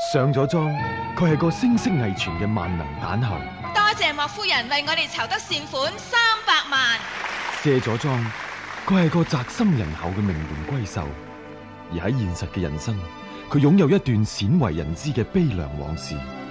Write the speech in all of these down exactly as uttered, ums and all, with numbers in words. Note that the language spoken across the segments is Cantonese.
上咗妝，佢係個聲色藝全嘅萬能蛋后。 多謝莫夫人為我哋籌得善款三百萬。 卸咗妝，佢係個宅心仁厚嘅名門閨秀。而喺現實嘅人生，佢擁有一段鮮為人知嘅悲涼往事。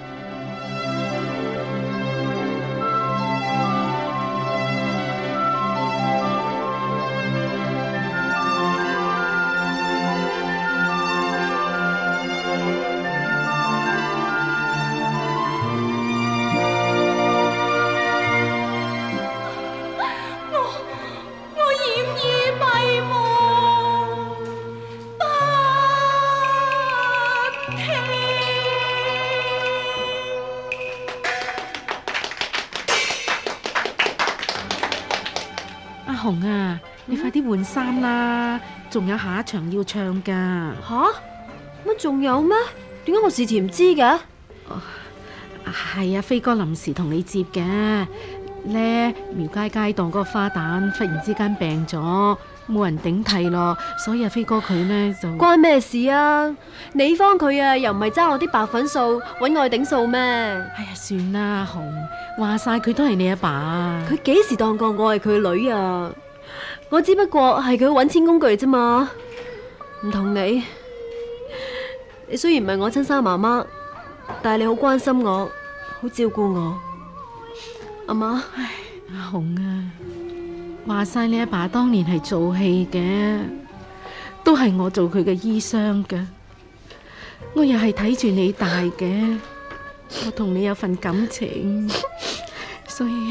紅啊，你快啲換衫啦，仲有下一場要唱噶。 吓？乜仲有咩？點解我事前唔知嘅？ 係啊，飛哥臨時同你接嘅咧。廟街街檔嗰個花旦忽然之間病咗，冇人頂替咯，所以阿飛哥佢呢就關咩事啊？你幫佢啊，又唔係爭我啲白粉數，搵我去頂數咩？ 哎呀，算啦，紅，話晒佢都係你阿爸。 佢幾時當過我係佢女啊？我只不過係佢搵錢工具啫嘛，唔同你。你雖然唔係我親生媽媽，但係你好關心我，好照顧我。阿媽， 唉，阿紅啊，話晒你阿爸當年係做戲嘅，都係我做佢嘅醫生嘅，我又係睇住你大嘅，我同你有份感情，所以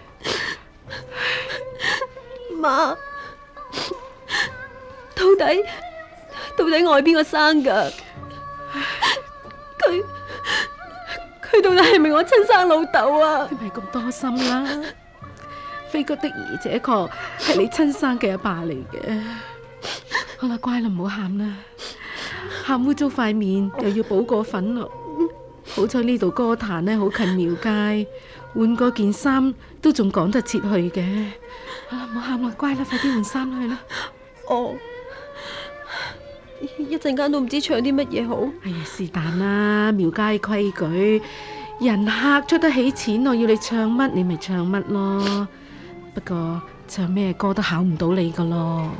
媽，到底到底我係邊個生噶？佢佢到底係咪我親生老豆啊？ 你咪咁多心啦，飛哥的而且確係你親生嘅阿爸嚟嘅。好啦，乖啦，唔好喊啦，喊污糟塊面又要補過粉咯。好彩呢度歌壇呢好近廟街，換過件衫都仲趕得切去嘅。好啦，唔好喊啦，乖啦，快啲換衫去啦。 哦，一陣間都唔知唱啲乜嘢好。 哎呀，是但啦，廟街規矩，人客出得起錢，我要你唱乜你咪唱乜咯。不過唱咩歌都考唔到你噶咯。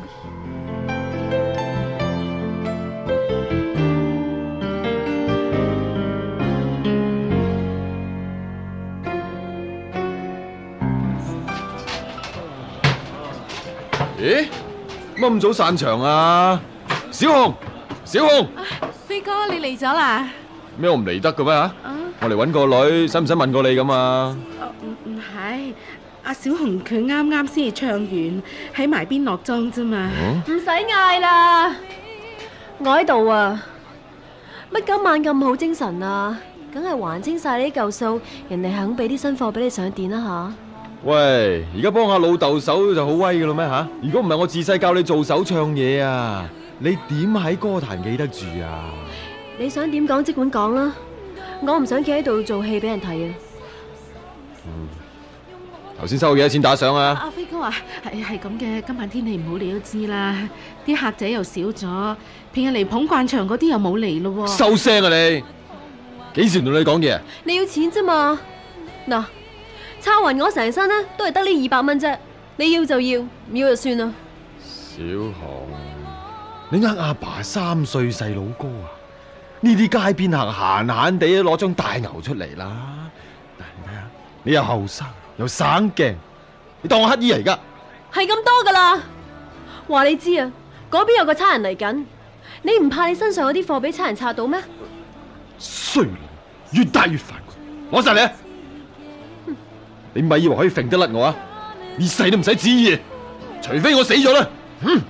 咦？乜咁早散場啊？小紅，小紅， 飛哥你嚟咗啦？ 咩我唔嚟得嘅咩吓？我嚟搵個女，使唔使問過你咁啊？ 唔唔係，阿小紅佢啱啱先至唱完，喺埋邊落妝啫嘛。 唔使嗌啦，我喺度啊。乜今晚咁好精神啊？梗係還清晒呢啲舊數，人哋肯俾啲新貨俾你上電啦吓。 喂，而家幫下老豆手就好威噶啦咩吓？如果唔係我自細教你做手唱嘢啊，你點喺歌壇記得住啊？ 你想點講即管講啦，我唔想企喺度做戲俾人睇啊。 嗯，頭先收咗幾多錢打賞啊？ 阿飛哥話係係咁嘅，今晚天氣唔好你都知啦，啲客仔又少咗，平日嚟捧慣場嗰啲又冇嚟咯。 收聲啊你！幾時同你講嘢？ 你要錢啫嘛？嗱。抄勻我成身呢，都係得呢二百蚊啫。你要就要，唔要就算啦。 小紅，你呃阿爸三歲細佬哥啊？呢啲街邊客閒閒地攞張大牛出嚟啦。但係你睇下，你又後生又省鏡，你當我乞衣嚟噶？ 係咁多噶啦。話你知啊，嗰邊有個差人嚟緊，你唔怕你身上嗰啲貨俾差人拆到咩？ 衰女，越大越煩，攞晒你啊！你咪以為可以揈得甩我啊？呢世都唔使旨意，除非我死咗啦。嗯，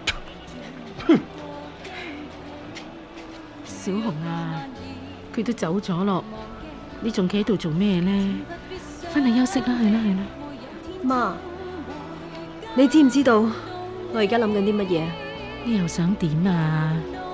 小紅啊，佢都走咗咯，你仲企喺度做咩呢？翻嚟休息啦，係啦係啦。 媽，你知唔知道我而家諗緊啲乜嘢？ 你又想點啊？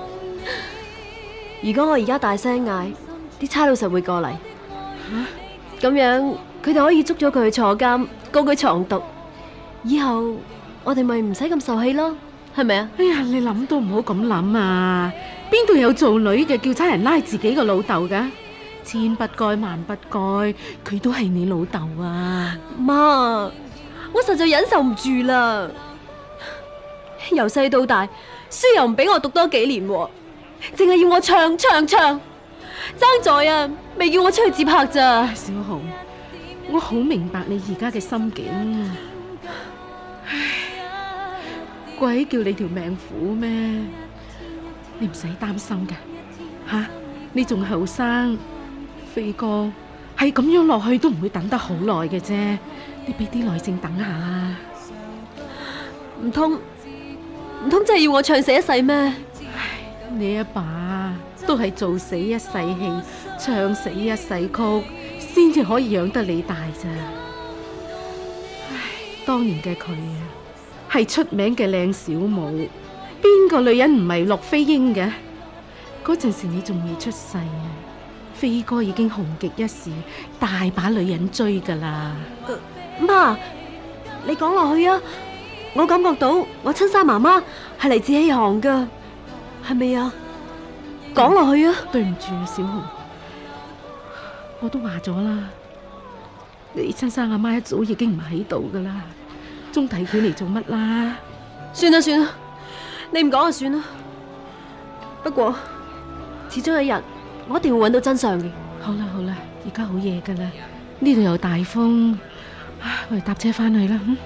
如果我而家大聲嗌，啲差佬實會過嚟。吓？咁樣。佢哋可以捉咗佢去坐監，告佢藏毒，以後我哋咪唔使咁受氣咯， 係咪啊？ 哎呀，你諗都唔好咁諗啊！邊度有做女嘅叫差人拉自己個老豆噶？千不該萬不該，佢都係你老豆啊！ 媽，我實在忍受唔住啦。由細到大，書又唔俾我讀多幾年，淨係要我唱唱唱，爭在啊，未叫我出去接客咋。 小紅，我好明白你而家嘅心境。唉，鬼叫你條命苦咩？你唔使擔心噶，吓、啊、你仲後生，飛哥係咁樣落去都唔會等得好耐嘅啫。你俾啲耐性等下啦。 唔通唔通真係要我唱死一世咩？ 唉，你阿爸都係做死一世戲，唱死一世曲，先至可以養得你大咋。唉，當年嘅佢啊，係出名嘅靚小舞，邊個女人唔係樂飛英嘅？嗰陣時你仲未出世啊，飛哥已經紅極一時，大把女人追噶啦。 媽，你講落去啊！我感覺到我親生媽媽係嚟自戲行噶，係咪啊？講落去啊！ 對唔住啊，小紅，我都話咗啦，你親生阿媽一早已經唔喺度噶啦，仲提佢嚟做乜啦？ 算啦算啦，你唔講就算啦。不過始終有一日，我一定會揾到真相嘅。 好啦好啦，而家好夜噶啦，呢度有大風，我哋搭車翻去啦。嗯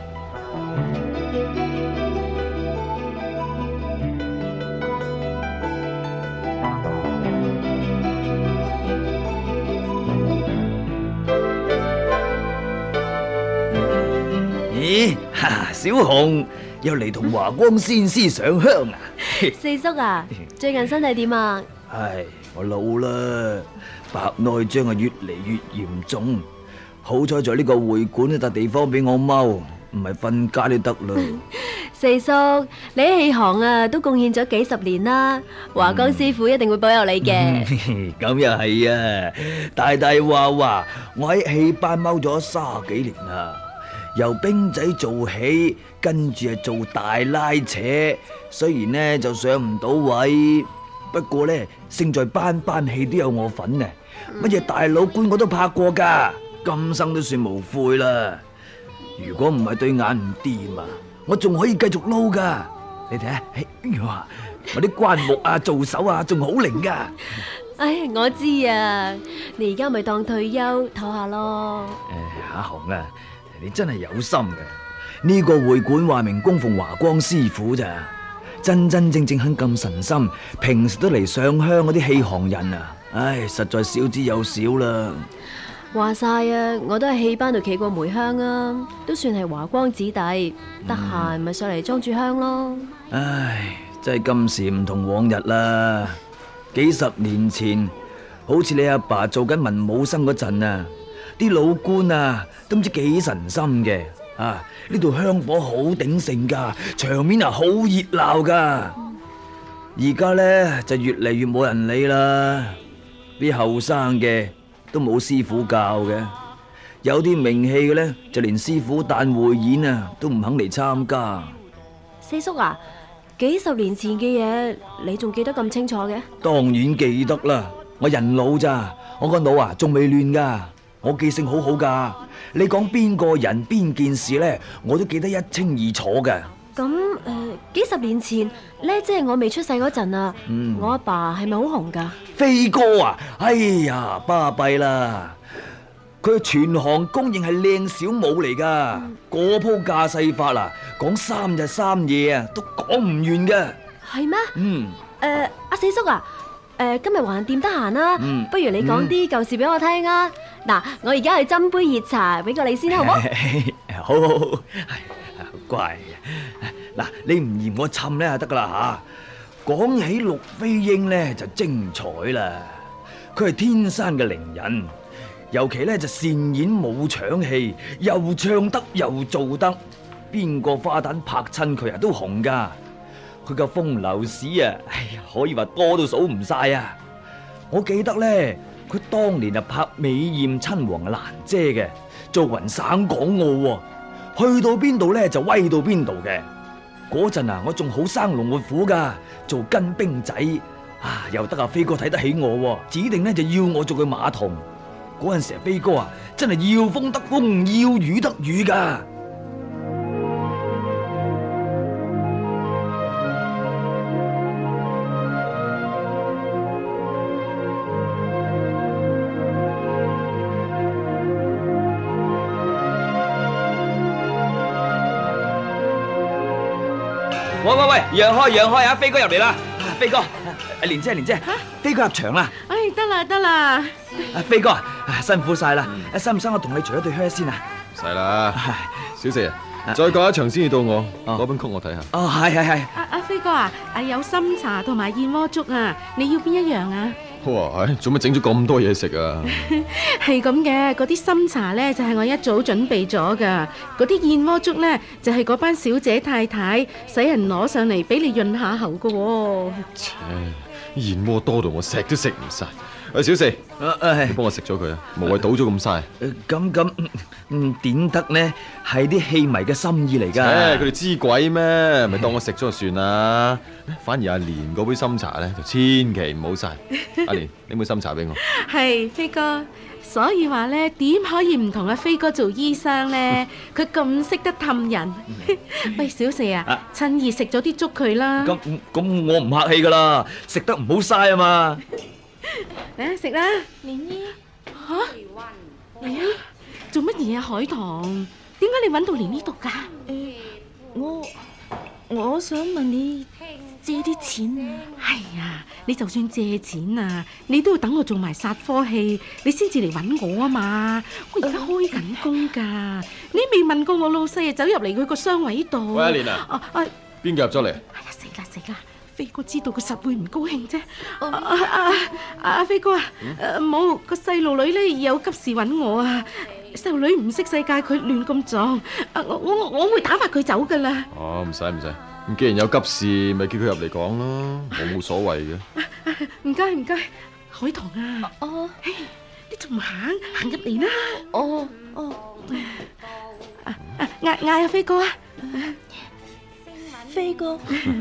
咦，小紅又嚟同華光先師上香啊？ 四叔啊，最近身體點啊？ 唉，我老啦，白內障啊越嚟越嚴重，好彩在呢個會館呢笪地方俾我踎，唔係瞓街都得啦。 四叔，你喺戲行啊都貢獻咗幾十年啦，華光師傅一定會保佑你嘅。 咁又係啊，大大話話我喺戲班踎咗卅幾年啦。由兵仔做起，跟住係做大拉扯，雖然呢就上唔到位，不過呢勝在班班戲都有我份啊！乜嘢大佬官我都拍過噶，今生都算無悔啦。如果唔係對眼唔掂啊，我仲可以繼續撈噶。你睇下，哇，我啲關目啊、做手啊，仲好靈噶。 唉，我知啊，你而家咪當退休唞下咯。 誒，阿紅啊！你真係有心嘅，呢個會館話明供奉華光師傅咋，真真正正肯咁神心，平時都嚟上香嗰啲戲行人啊，唉，實在少之又少啦。 話晒啊，我都喺戲班度企過梅香啊，都算係華光子弟，得閒咪上嚟裝住香咯。 唉，真係今時唔同往日啦，幾十年前，好似你阿爸做緊文武生嗰陣啊。啲老官啊，都唔知幾神心嘅啊！呢度香火好鼎盛噶，場面啊好熱鬧噶。而家呢，就越嚟越冇人理啦，啲後生嘅都冇師傅教嘅，有啲名氣嘅呢，就連師傅誕匯演啊都唔肯嚟參加。 四叔啊，幾十年前嘅嘢你仲記得咁清楚嘅？ 當然記得啦，我人老咋，我個腦啊仲未亂噶。我記性好好噶，你講邊個人邊件事呢，我都記得一清二楚噶。 咁誒、呃，幾十年前呢，即係我未出世嗰陣啊， 嗯、 我阿爸係咪好紅噶？ 飛哥啊，哎呀，巴閉啦！佢全行公認係靚小舞嚟噶，嗰鋪架勢法啊，講三日三夜啊，都講唔完噶。 係咩？ 嗯。 誒，阿四叔啊。誒，今日橫掂得閒啦，不如你講啲舊事俾我聽啊！嗱，我而家去斟杯熱茶俾個你先，好唔好？ 好好好，好乖。嗱，你唔嫌我沉咧就得噶啦吓。講起陸飛英咧就精彩啦，佢係天生嘅伶人，尤其咧就擅演武場戲，又唱得又做得，邊個花旦拍親佢啊都紅噶。佢嘅風流史啊，哎呀，可以話多到數唔晒啊！我記得咧，佢當年啊拍美艷親王蘭姐嘅，做雲省港澳，去到邊度咧就威到邊度嘅。 嗰陣啊，我仲好生龍活虎噶，做跟兵仔啊，又得阿飛哥睇得起我，指定呢就要我做佢馬童。嗰陣時飛哥啊，真係要風得風，要雨得雨噶。喂喂喂，讓開讓開啊！飛哥入嚟啦，飛哥，阿蓮姐蓮姐，飛哥入場啦。 唉，得啦得啦， 阿飛哥啊，辛苦晒啦，使唔使我同你除咗對靴先啊？ 唔使啦，小四啊，再講一場先至到我，攞本曲我睇下。 哦，係係係。 阿阿飛哥啊，啊有參茶同埋燕窩粥啊，你要邊一樣啊？ 哇，做乜整咗咁多嘢食啊？ 係咁嘅，嗰啲參茶呢，就係我一早準備咗噶，嗰啲燕窩粥呢，就係嗰班小姐太太使人攞上嚟俾你潤下喉噶。 切，燕窩多到我食都食唔晒。喂，小四，你幫我食咗佢啊，無謂倒咗咁嘥。 咁咁，嗯，點得呢？係啲戲迷嘅心意嚟噶。 誒，佢哋知鬼咩？咪當我食咗就算啦。反而阿蓮嗰杯參茶咧，就千祈唔好嘥。阿蓮，拎杯參茶俾我。 係飛哥，所以話咧，點可以唔同阿飛哥做醫生咧？佢咁識得氹人。喂，小四啊，趁熱食咗啲粥佢啦。 咁咁，我唔客氣噶啦，食得唔好嘥啊嘛。 嚟食啦，蓮姨。吓？蓮姨做乜嘢啊？海棠，點解你揾到蓮姨度噶？ 誒，我我想問你借啲錢啊。 係啊，你就算借錢啊，你都要等我做埋殺科戲，你先至嚟揾我啊嘛。我而家開緊工噶，你未問過我老細啊，走入嚟佢個雙位度。 喂，阿蓮啊， 啊啊！ 邊個入咗嚟？ 哎呀，死啦死啦！飛哥知道佢實會唔高興啫。啊啊啊！阿飛哥啊，誒冇個細路女咧有急事揾我啊。細路女唔識世界，佢亂咁撞，啊我我我會打發佢走噶啦。 哦，唔使唔使，咁既然有急事，咪叫佢入嚟講咯，我冇所謂嘅。 唔該唔該，海棠啊， 哦， 你仲唔行行入嚟啦？ 哦哦， 啊啊嗌嗌阿飛哥啊！ 飛哥，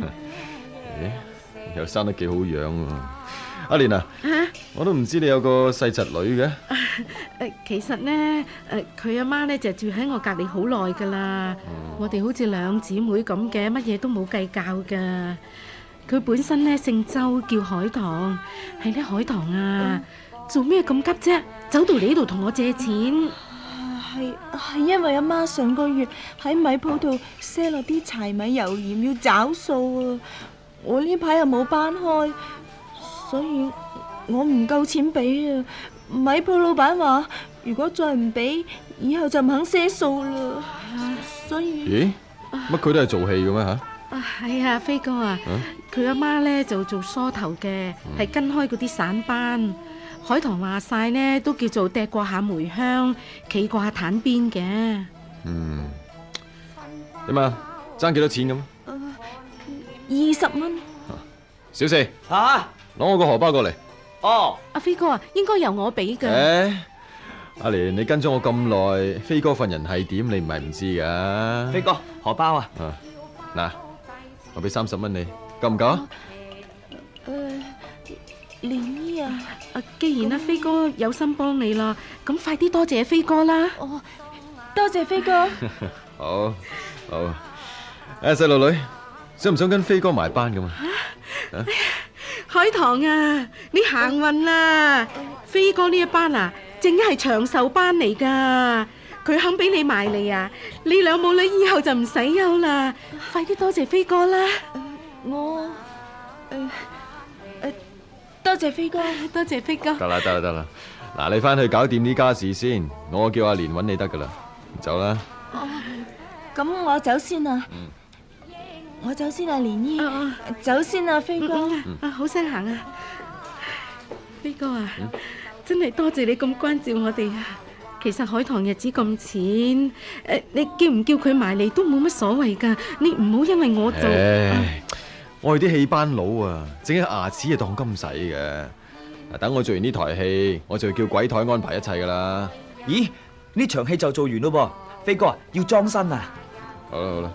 又生得幾好樣喎。阿蓮啊，我都唔知你有個細侄女嘅。 誒，其實呢，誒佢阿媽呢就住喺我隔離好耐噶啦。我哋好似兩姊妹咁嘅，乜嘢都冇計較噶。佢本身呢姓周，叫海棠。係呢，海棠啊，做咩咁急啫？走到嚟呢度同我借錢？ 係係因為阿媽上個月喺米鋪度賒落啲柴米油鹽要找數啊。我呢排又冇班開，所以我唔夠錢俾啊。米鋪老闆話如果再唔俾，以後就唔肯賒數啦。所以咦？乜佢都係做戲嘅咩吓？ 啊係啊，飛哥啊，佢阿媽呢就做梳頭嘅，係跟開嗰啲散班。海棠話晒呢都叫做趯過下梅香，企過下壇邊嘅。 嗯，點啊？爭幾多錢咁？ 二十蚊。 小四， 吓， 攞我個荷包過嚟。 哦， 阿飛哥啊，應該由我俾噶。 誒，阿蓮，你跟咗我咁耐，飛哥份人係點？你唔係唔知噶。 飛哥，荷包啊？ 啊，嗱，我俾三十蚊你，夠唔夠啊？ 誒，蓮姨啊， 啊，既然阿飛哥有心幫你啦，咁快啲多謝飛哥啦。 哦，多謝飛哥。 好，好。誒，細路女，想唔想跟飛哥埋班咁啊？啊？ 海棠啊，你行運啦！飛哥呢一班啊，正係長壽班嚟噶，佢肯俾你埋嚟啊！你兩母女以後就唔使憂啦，快啲多謝飛哥啦！ 我誒誒，多謝飛哥， 多謝飛哥。 得啦，得啦，得啦。嗱，你翻去搞掂呢家事先，我叫阿蓮揾你得噶啦。走啦。 咁我走先啦。我走先啊，蓮姨，走先啊，飛哥。 啊，好聲行啊，飛哥啊，真係多謝你咁關照我哋啊！其實海棠日子咁淺，誒，你叫唔叫佢埋嚟都冇乜所謂噶，你唔好因為我就。 唉，我哋啲戲班佬啊，整啲牙齒啊當金使嘅。嗱，等我做完呢台戲，我就叫鬼台安排一切噶啦。 咦？呢場戲就做完咯噃，飛哥啊，要裝身啊！ 好啦好啦。阿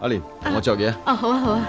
阿蓮，同我着嘢啊。 哦，好啊，好啊。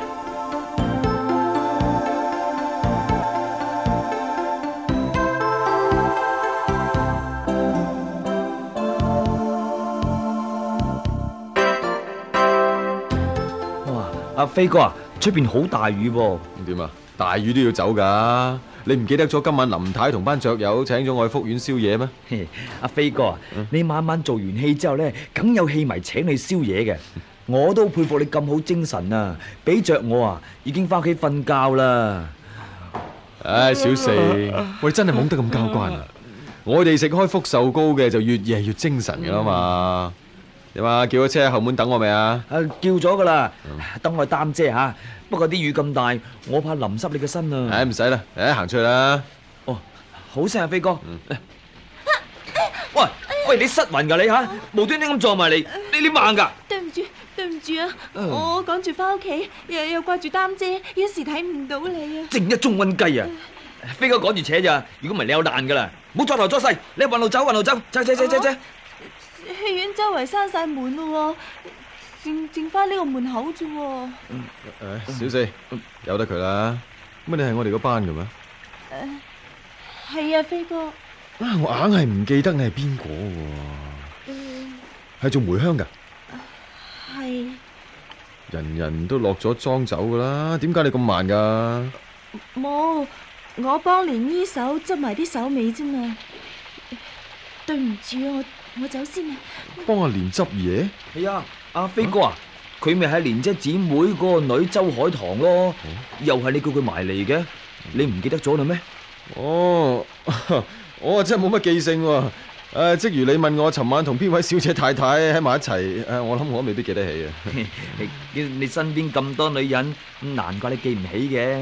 哇！阿飛哥啊，出邊好大雨噃。 咁點啊？大雨都要走噶。你唔記得咗今晚林太同班雀友請咗我去福苑宵夜咩？ 嘿阿飛哥啊，你晚晚做完戲之後呢，梗有戲迷請你宵夜嘅。我都佩服你咁好精神啊！俾着我啊，已經翻屋企瞓覺啦。 唉，小四，喂，真係懵得咁交關啊！我哋食開福壽糕嘅就越夜越精神噶啦嘛。點啊？叫咗車喺後門等我未啊？ 啊，叫咗噶啦，等我擔遮吓。不過啲雨咁大，我怕淋濕你嘅身啊。 唉，唔使啦，誒，行出去啦。 哦，好聲啊，飛哥。喂喂，你失魂噶你吓，無端端咁撞埋嚟，你你盲噶？ 對唔住，對唔住啊！我趕住翻屋企，又又掛住擔遮，一時睇唔到你啊！ 正一中瘟雞啊！飛哥趕住扯咋，如果唔係你有難噶啦！唔好阻頭阻勢，你運路走，運路走，走走走走走。 戲院周圍閂晒門咯，剩剩翻呢個門口啫。 誒，小四，由得佢啦。乜你係我哋嗰班嘅咩？ 誒，係啊，飛哥。 啊，我硬係唔記得你係邊個喎。係做梅香噶？ 係。 人人都落咗妝走噶啦，點解你咁慢噶？ 冇，我幫連呢手執埋啲手尾啫嘛。對唔住啊，我我走先啊。 幫阿蓮執嘢？ 係啊，阿飛哥啊，佢咪係蓮姐姊妹嗰個女周海棠咯，又係你叫佢埋嚟嘅，你唔記得咗啦咩？ 哦，我啊真係冇乜記性喎。誒，即如你問我尋晚同邊位小姐太太喺埋一齊，誒，我諗我都未必記得起啊。 你你身邊咁多女人，難怪你記唔起嘅。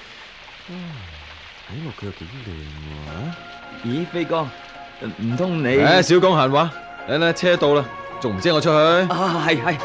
睇落佢又幾靚喎。 咦，飛哥，唔通你？ 誒，少講閒話。嚟嚟，車到啦，仲唔知我出去？ 啊，係係。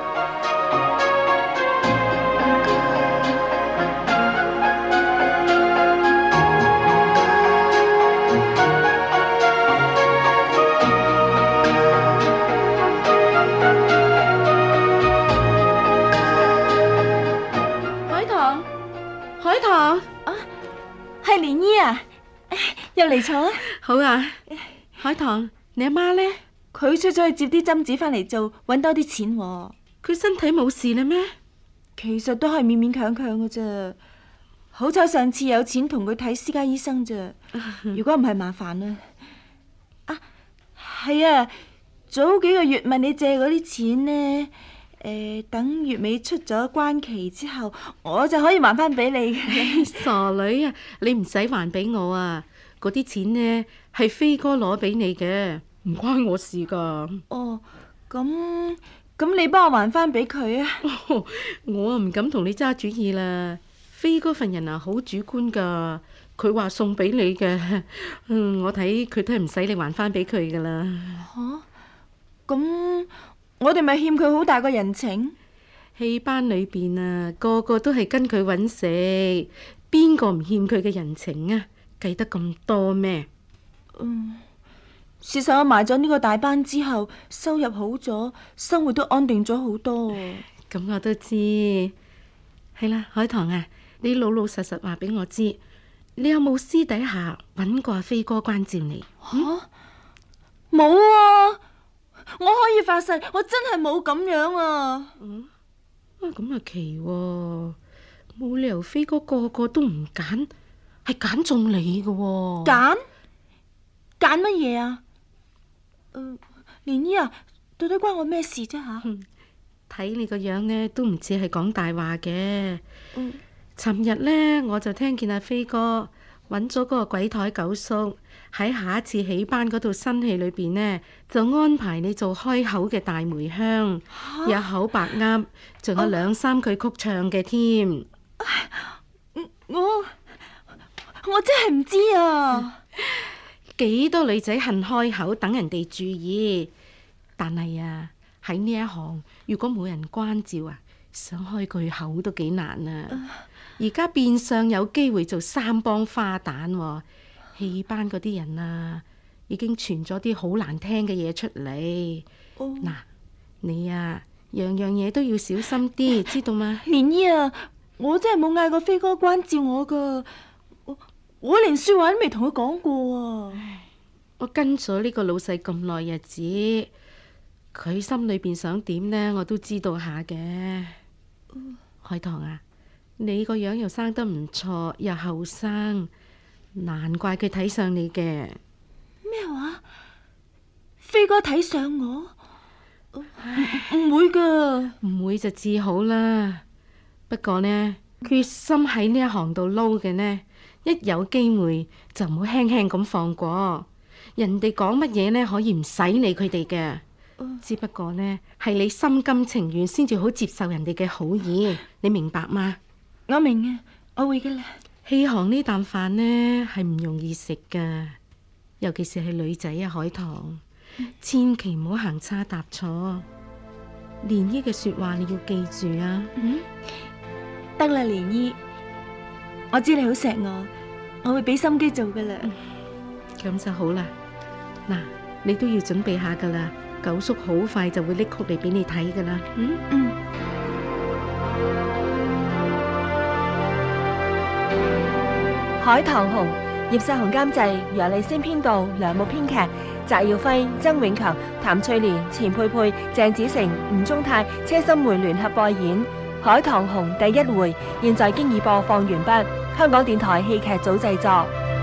海棠啊，係蓮姨啊，入嚟坐啊。 好啊，海棠，你阿媽呢？ 佢出咗去接啲針紙翻嚟做，搵多啲錢喎。 佢身體冇事啦咩？ 其實都係勉勉強強嘅啫。好彩上次有錢同佢睇私家醫生啫。如果唔係麻煩啦。啊，係啊，早幾個月問你借嗰啲錢呢？誒，等月尾出咗關期之後，我就可以還翻俾你嘅。 傻女啊，你唔使還俾我啊！嗰啲錢呢係飛哥攞俾你嘅，唔關我事噶。 哦，咁咁你幫我還翻俾佢啊？ 哦，我啊唔敢同你揸主意啦。飛哥份人啊好主觀噶，佢話送俾你嘅，嗯，我睇佢都係唔使你還翻俾佢噶啦。 吓，咁。我哋咪欠佢好大個人情？ 戲班裏邊啊，個個都係跟佢揾食，邊個唔欠佢嘅人情啊？計得咁多咩？ 嗯，事實我埋咗呢個大班之後，收入好咗，生活都安定咗好多。 咁我都知。係啦，海棠啊，你老老實實話俾我知，你有冇私底下揾過阿飛哥關照你？ 吓，冇啊！我可以發誓，我真係冇咁樣啊！ 嗯，啊咁啊奇喎，冇理由飛哥個個都唔揀，係揀中你嘅喎。 揀？揀乜嘢啊？誒，蓮姨啊，到底關我咩事啫吓？ 睇你個樣呢，都唔似係講大話嘅。 嗯， 尋日呢，我就聽見阿飛哥揾咗嗰個鬼台九叔喺下一次起班嗰套新戲裏邊呢，就安排你做開口嘅大梅香，啊、有口白鴨，仲有兩三句曲唱嘅添。 我我真係唔知啊！ 幾多女仔恨開口等人哋注意，但係啊喺呢一行，如果冇人關照啊，想開句口都幾難啊！而家變相有機會做三幫花旦，啊，戲班嗰啲人啊，已經傳咗啲好難聽嘅嘢出嚟。嗱，哦，你啊樣樣嘢都要小心啲，知道嗎？ 蓮姨啊，我真係冇嗌過飛哥關照我噶，我我連說話都未同佢講過啊。 我跟咗呢個老細咁耐日子，佢心裏邊想點呢，我都知道下嘅。海棠啊，你個樣又生得唔錯，又後生，難怪佢睇上你嘅。 咩話？飛哥睇上我？唔唔會噶， 唔會就至好啦。不過呢，決心喺呢一行度撈嘅呢，一有機會就唔好輕輕咁放過。人哋講乜嘢呢，可以唔使理佢哋嘅。只不過呢，係你心甘情願先至好接受人哋嘅好意，你明白嗎？ 我明啊，我會噶啦。 戲行呢啖飯呢，係唔容易食噶，尤其是係女仔啊，海棠，千祈唔好行差踏錯。蓮姨嘅說話你要記住啊。 嗯，得啦，蓮姨，我知你好錫我，我會俾心機做噶啦。 咁就好啦。嗱，你都要準備下噶啦，九叔好快就會拎曲嚟俾你睇噶啦。嗯嗯。海棠紅，葉世雄監製，楊麗仙編導，梁木編劇，翟耀輝、曾永強、譚翠蓮、錢佩佩、鄭子誠、吳宗泰、車心梅聯合播演《海棠紅》第一回，現在經已播放完畢。香港電台戲劇組製作。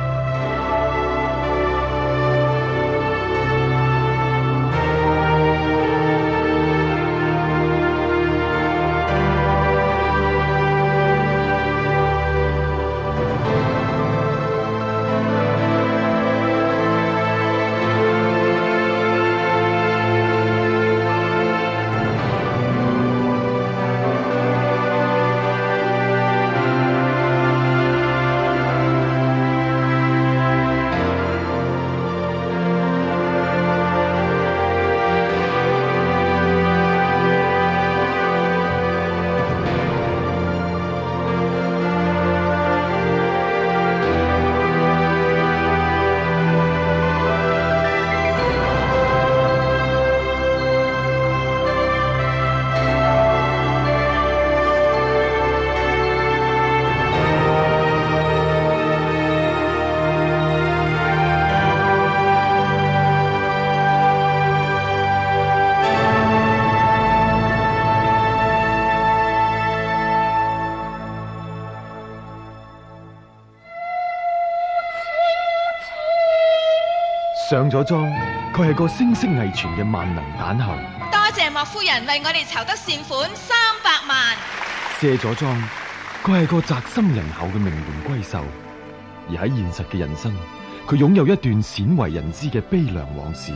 上咗妝，佢係個聲色藝全嘅萬能蛋后。 多謝莫夫人為我哋籌得善款三百萬。 卸咗妝，佢係個宅心仁厚嘅名門閨秀。而喺現實嘅人生，佢擁有一段鮮為人知嘅悲涼往事。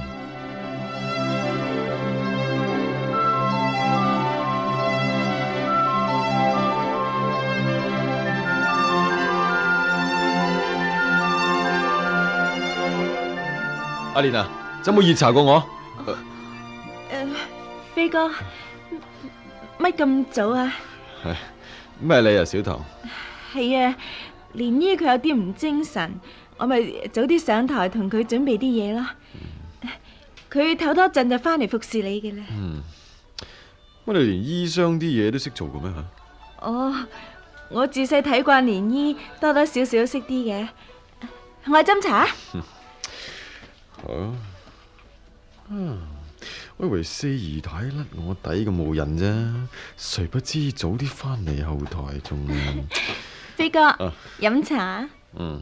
阿蓮啊，有冇熱茶過我？ 誒、呃，飛哥，乜咁早啊？ 咩你啊，小棠？ 係啊，蓮姨佢有啲唔精神，我咪早啲上台同佢準備啲嘢咯。佢唞、嗯、多陣就翻嚟服侍你嘅啦。 嗯，乜你連醫生啲嘢都識做嘅咩吓？ 哦，我自細睇慣蓮姨，多多少少識啲嘅。我斟茶。 啊，啊！我以為四姨太甩我底咁冇癮啫，誰不知早啲翻嚟後台仲。 飛哥，飲、啊、茶。 嗯。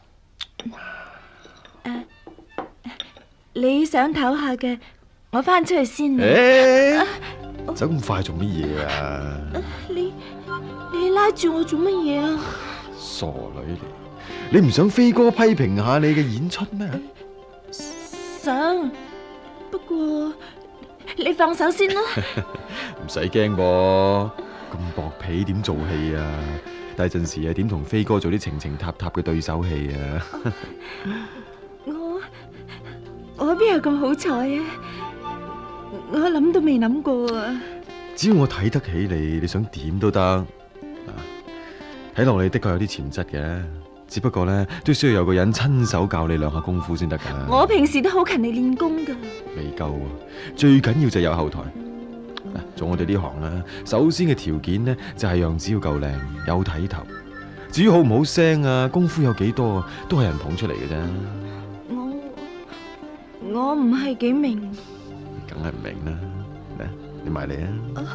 誒，你想唞下嘅，我翻出去先。誒、 欸，啊、走咁快做乜嘢啊？ 你你拉住我做乜嘢啊？ 傻女嚟，你唔想飛哥批評下你嘅演出咩？ 想，不過你放手先啦。 唔使驚噃，咁薄皮點做戲啊？第陣時啊，點同飛哥做啲情情塔塔嘅對手戲啊？ 我我邊有咁好彩啊？我諗都未諗過啊！ 只要我睇得起你，你想點都得。睇落你的確有啲潛質嘅。只不過咧，都需要有個人親手教你兩下功夫先得噶。 我平時都好勤力練功噶。 未夠啊，最緊要就有後台。 嗱，做我哋呢行啊，首先嘅條件呢，就係樣子要夠靚，有睇頭。至於好唔好聲啊，功夫有幾多，都係人捧出嚟嘅啫。 我我唔係幾明。 梗係唔明啦。嚟，你埋嚟啊！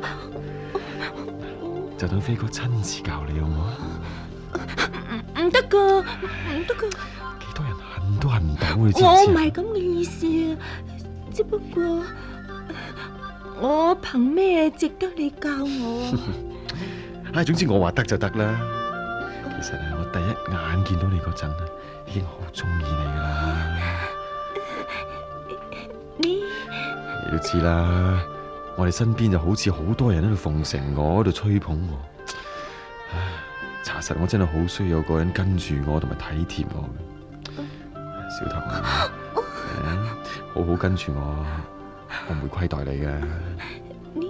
就等飛哥親自教你好唔好啊？ 唔得噶，唔得噶。 幾多人恨都恨唔到，你知唔知啊？ 我唔係咁嘅意思啊，只不過我憑咩值得你教我啊？ 唉，總之我話得就得啦。其實啊，我第一眼見到你嗰陣啊，已經好中意你噶啦。 你你都知啦，我哋身邊就好似好多人喺度奉承我，喺度吹捧我。唉，查實我真係好需要有個人跟住我，同埋體貼我嘅。小頭啊，好好跟住我，我唔會虧待你嘅。 你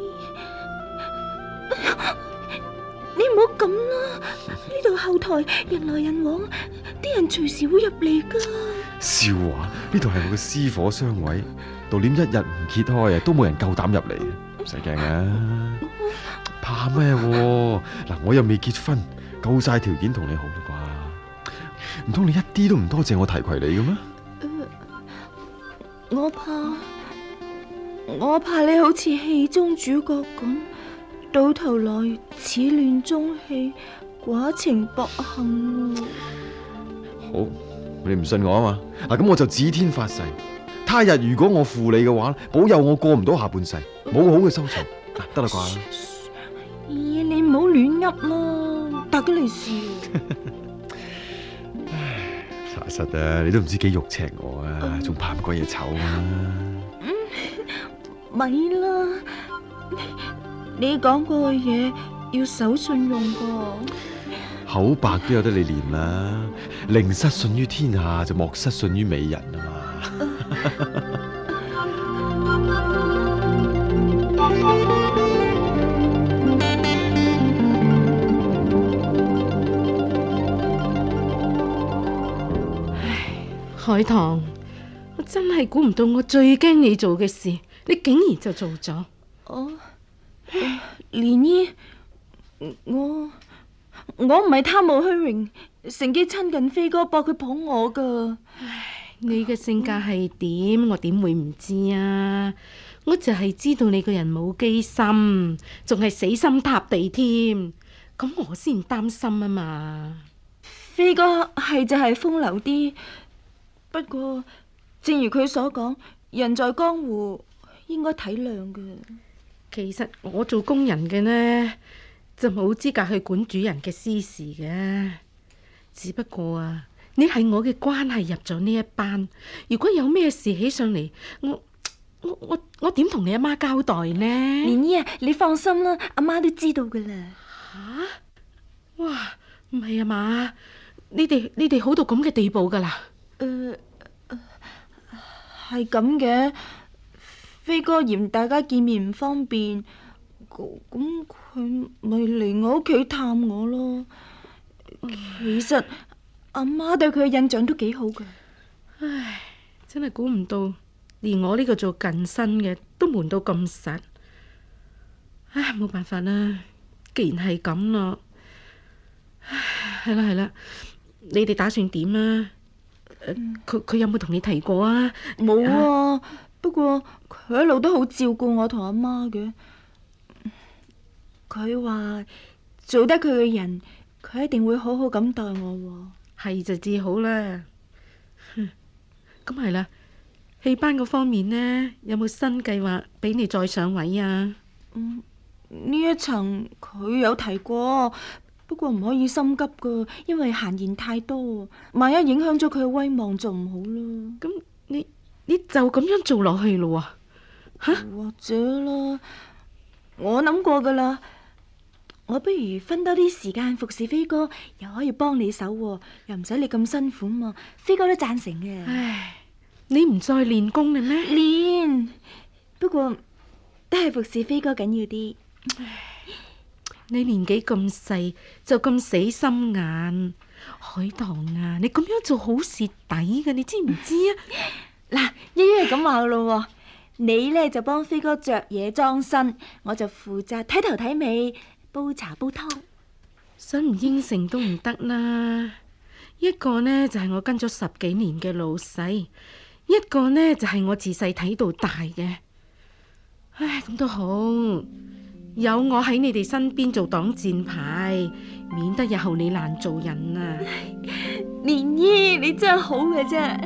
你唔好咁啦，呢度後台人來人往，啲人隨時會入嚟噶。 笑話，呢度係我嘅私伙雙位，道簾一日唔揭開啊，都冇人夠膽入嚟，唔使驚啊！怕咩？嗱，我又未結婚，夠晒條件同你好啦啩？唔通你一啲都唔多謝我提攜你嘅咩？ 我怕我怕你好似戲中主角咁，到頭來始亂終棄，寡情薄幸。 好，你唔信我啊嘛？啊，咁我就指天發誓，他日如果我負你嘅話，保佑我過唔到下半世，冇好嘅收場。得啦啩？ 咦，你唔好亂噏啦，大家嚟笑。 查實啊，你都唔知幾肉赤我啊，仲怕唔鬼嘢醜啊？ 咪啦，你講過嘅嘢要守信用噶。 口白都有得你練啦，寧失信於天下，就莫失信於美人啊嘛。 海棠，我真係估唔到，我最驚你做嘅事，你竟然就做咗。 哦，蓮姨，我我唔係貪慕虛榮，乘機親近飛哥，博佢捧我噶。 你嘅性格係點，我點會唔知啊？我就係知道你個人冇機心，仲係死心塌地添，咁我先擔心啊嘛。 飛哥係就係風流啲。不過，正如佢所講，人在江湖應該體諒嘅。 其實我做工人嘅呢，就冇資格去管主人嘅私事嘅。只不過啊，你係我嘅關係入咗呢一班，如果有咩事起上嚟，我我我我點同你阿媽交代呢？ 蓮姨啊，你放心啦，阿媽都知道噶啦。 吓？哇，唔係啊嘛？你哋你哋好到咁嘅地步噶啦？ 誒，係咁嘅，飛哥嫌大家見面唔方便，咁佢咪嚟我屋企探我咯。其實阿媽對佢嘅印象都幾好噶。 唉，真係估唔到，連我呢個做近身嘅都瞞到咁實。唉，冇辦法啦，既然係咁咯。唉，係啦係啦，你哋打算點啊？佢佢有冇同你提過啊？ 冇啊，不過佢一路都好照顧我同阿媽嘅。佢話做得佢嘅人，佢一定會好好咁待我。 係就至好啦。咁係啦，戲班嗰方面呢，有冇新計劃俾你再上位啊？ 嗯，呢一層佢有提過。不過唔可以心急噶，因為閒言太多，萬一影響咗佢嘅威望就唔好啦。 咁你你就咁樣做落去咯喎？吓？ 或者啦，我諗過噶啦，我不如分多啲時間服侍飛哥，又可以幫你手，又唔使你咁辛苦嘛。飛哥都贊成嘅。 唉，你唔再練功啦咩？ 練，不過都係服侍飛哥緊要啲。 你年紀咁細就咁死心眼，海棠啊，你咁樣做好蝕底㗎，你知唔知啊？ 嗱，依依係咁話噶咯， 你呢就幫飛哥着嘢裝身，我就負責睇頭睇尾，煲茶煲湯。 想唔應承都唔得啦。一個呢就係我跟咗十幾年嘅老細，一個呢就係我自細睇到大嘅。唉，咁都好，有我喺你哋身邊做擋箭牌，免得日後你難做人啊。 蓮姨，你真係好嘅啫。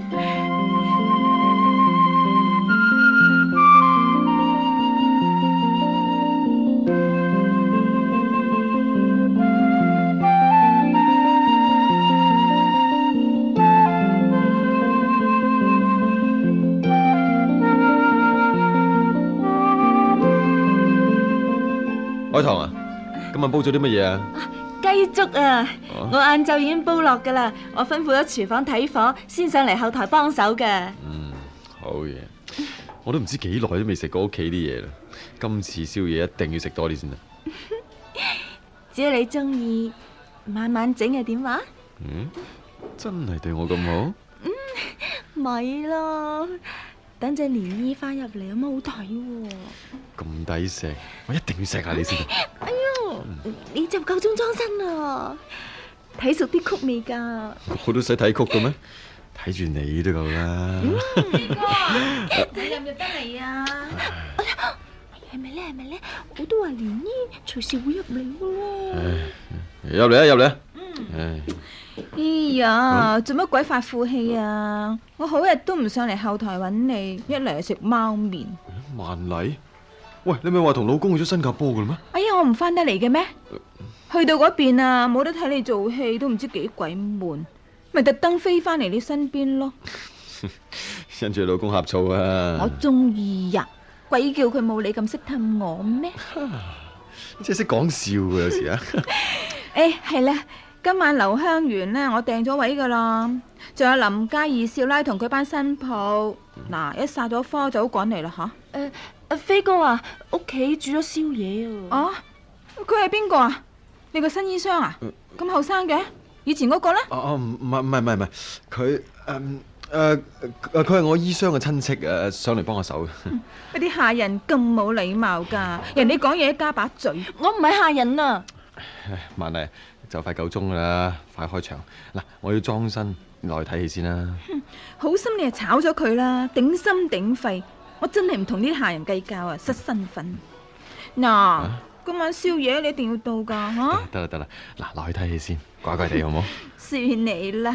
海棠啊，今晚煲咗啲乜嘢啊？ 雞粥啊， 哦我晏晝已經煲落噶啦，我吩咐咗廚房睇火，先上嚟後台幫手嘅。 嗯，好嘢。我都唔知幾耐都未食過屋企啲嘢啦，今次宵夜一定要食多啲先得。 只要你中意，晚晚整係點話？ 嗯，真係對我咁好？ 咪咯，等隻蓮姨翻入嚟有乜好睇喎？ 咁抵食，我一定要錫下你先得。 哎呦，你就夠鐘裝身啦，睇熟啲曲未㗎？ 我都使睇曲嘅咩？睇住你都夠啦。 飛哥，你入唔入得嚟啊？ 係咪咧？係咪咧？我都話蓮姨隨時會入嚟嘅喎。 唉，入嚟啊，入嚟啊！唉， 哎呀，做乜鬼發負氣啊？我好日都唔上嚟後台揾你，一嚟就食貓面。 萬禮，喂，你咪話同老公去咗新加坡嘅咩？ 哎呀，我唔翻得嚟嘅咩？去到嗰邊啊，冇得睇你做戲，都唔知幾鬼悶，咪特登飛翻嚟你身邊咯。 因住老公呷醋啊！ 我中意呀，鬼叫佢冇你咁識氹我咩？ 即係識講笑嘅有時啊！ 誒，係啦，今晚留香園呢，我訂咗位噶啦，仲有林家二少奶同佢班新抱，嗱，一撒咗科就好趕嚟啦吓。誒，阿飛哥啊，屋企煮咗宵夜啊。哦，佢係邊個啊？你個新衣箱啊？咁後生嘅？以前嗰個呢？ 哦哦，唔唔係唔係唔係唔係，佢誒誒誒，佢係我衣箱嘅親戚誒，上嚟幫我手。 嗰啲下人咁冇禮貌噶，人哋講嘢加把嘴。我唔係下人啊。 唉，萬麗就快夠鐘啦，快開場嗱！我要裝身落去睇戲先啦。 好心你就炒咗佢啦，頂心頂肺，我真係唔同啲下人計較啊，失身份。嗱，今晚宵夜你一定要到噶吓。 得啦得啦，嗱落去睇戲先，乖乖地好冇？ 算你啦，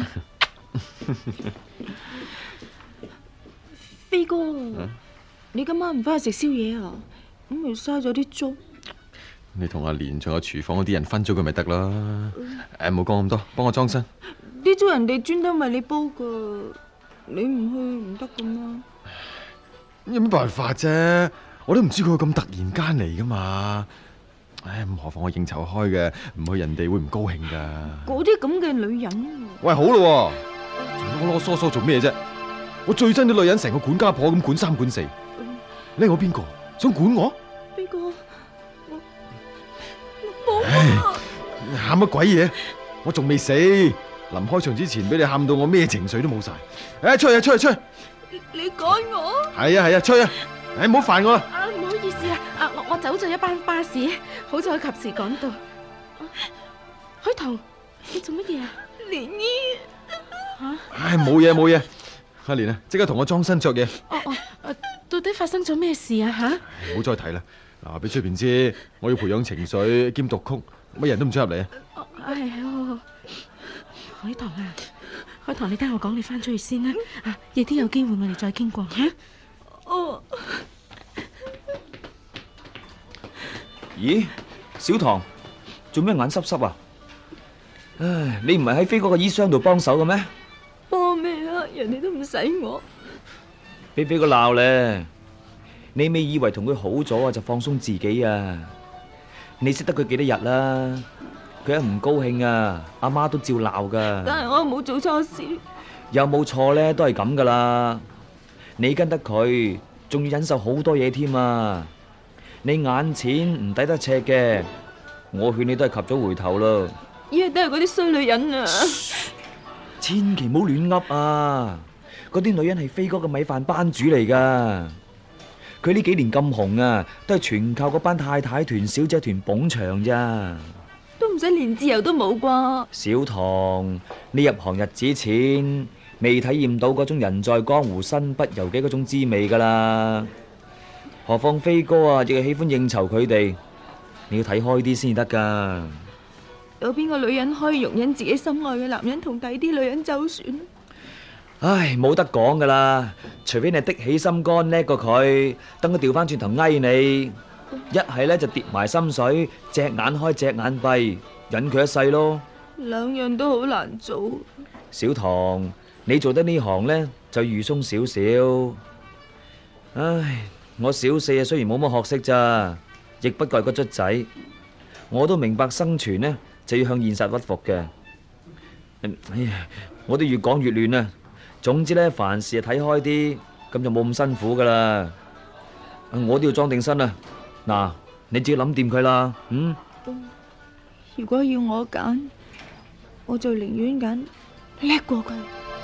飛哥，你今晚唔翻去食宵夜啊？咁咪嘥咗啲粥。 你同阿蓮仲有廚房嗰啲人分咗佢咪得啦？誒，冇講咁多，幫我裝身。 啲粥人哋專登為你煲噶，你唔去唔得噶嘛？ 有咩辦法啫？我都唔知佢咁突然間嚟噶嘛。唉，咁何況我應酬開嘅，唔去人哋會唔高興噶。 嗰啲咁嘅女人， 喂，好咯，仲囉囉嗦嗦做咩啫？我最憎啲女人成個管家婆咁管三管四。你係我邊個？想管我？ 飛哥，我我冇啊！ 喊乜鬼嘢？我仲未死，臨開場之前俾你喊到我咩情緒都冇晒。誒，出去啊，出去，出去！ 你你趕我？ 係啊係啊，出去啊！誒，唔好煩我啦。 啊，唔好意思啊，啊，我我走咗一班巴士，好彩及時趕到。啊海棠，你做乜嘢啊？ 蓮姨， 吓？ 唉，冇嘢冇嘢。阿蓮啊，即刻同我裝身着嘢。 哦哦，誒，到底發生咗咩事啊？吓？ 唔好再提啦。嗱，俾出邊知，我要培養情緒兼讀曲，乜人都唔出入嚟啊！ 哦，係好好好。海棠啊，海棠，你聽我講，你翻出去先啦。啊，夜啲有機會我哋再傾過吓。 哦， 咦，小棠，做咩眼濕濕啊？唉，你唔係喺飛哥嘅衣箱度幫手嘅咩？ 幫咩啊？人哋都唔使我。 俾飛哥鬧咧，你咪以為同佢好咗啊就放鬆自己啊？你識得佢幾多日啦？佢一唔高興啊，阿媽都照鬧噶。 但係我冇做錯事。 有冇錯咧？都係咁噶啦。你跟得佢，仲要忍受好多嘢添啊！你眼錢唔抵得尺嘅，我勸你都係及早回頭咯。 依家都係嗰啲衰女人啊！ 千祈唔好亂噏啊！嗰啲女人係飛哥嘅米飯班主嚟噶， 佢呢幾年咁紅啊，都係全靠嗰班太太團、小姐團捧場咋。 都唔使連自由都冇啩？ 小棠，你入行日子淺，未體驗到嗰種人在江湖身不由己嗰種滋味噶啦。何況飛哥啊，亦係喜歡應酬佢哋，你要睇開啲先得噶。 有邊個女人可以容忍自己心愛嘅男人同第啲女人周旋？ 唉，冇得講噶啦，除非你的起心肝叻過佢，等佢調翻轉頭翳你，一係呢就跌埋心水，隻眼開隻眼閉，忍佢一世咯。 兩樣都好難做。 小棠，你做得呢行呢，就預鬆少少。唉，我小四啊，雖然冇乜學識咋，亦不過係個卒仔，我都明白生存呢就要向現實屈服嘅。哎呀，我都越講越亂啊！總之呢，凡事啊睇開啲，咁就冇咁辛苦噶啦。我都要裝定身啦。嗱，你自己諗掂佢啦。嗯。 如果要我揀，我就寧願揀叻過佢。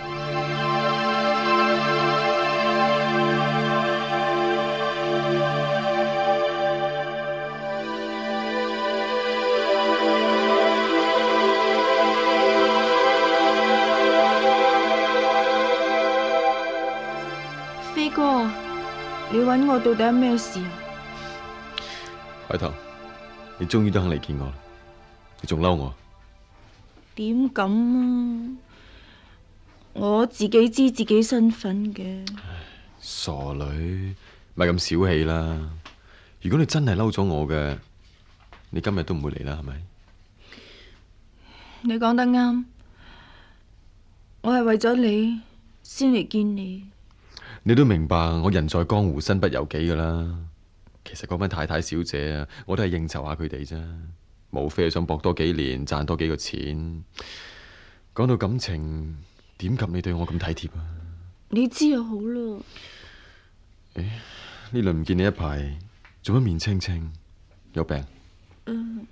飛哥，你揾我到底係咩事啊？ 海棠，你終於都肯嚟見我啦，你仲嬲我？ 點咁啊？我自己知自己身份嘅。 傻女，咪咁小氣啦！如果你真係嬲咗我嘅，你今日都唔會嚟啦，係咪？ 你講得啱，我係為咗你先嚟見你。 你都明白我人在江湖身不由己噶啦。其實嗰班太太小姐啊，我都係應酬下佢哋啫，無非係想搏多幾年，賺多幾個錢。講到感情，點及你對我咁體貼啊？ 你知就好啦。 誒，呢輪唔見你一排，做乜面青青？有病？ 嗯，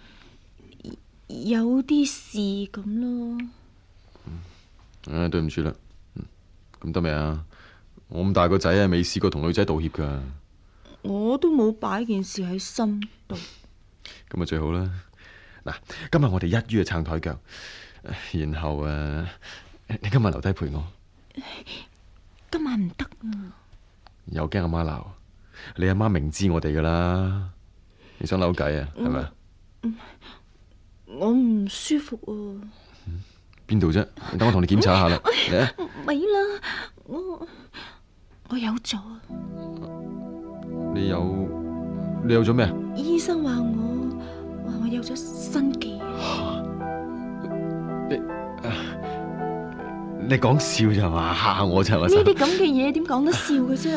有啲事咁咯。 嗯，啊，對唔住啦。嗯，咁得未啊？我咁大個仔啊，未試過同女仔道歉噶。 我都冇擺件事喺心度。 咁啊最好啦。嗱，今日我哋一於啊撐台腳，然後啊，你今晚留低陪我。 今晚唔得啊！ 又驚阿媽鬧，你阿媽明知我哋噶啦。你想扭計啊？係咪啊？ 我唔舒服啊。 邊度啫？等我同你檢查下啦。嚟啊！ 咪啦，我我有咗。 你有你有咗咩啊？ 醫生話我話我有咗新記。 你你講笑咋嘛？嚇我咋嘛？ 呢啲咁嘅嘢點講得笑嘅啫？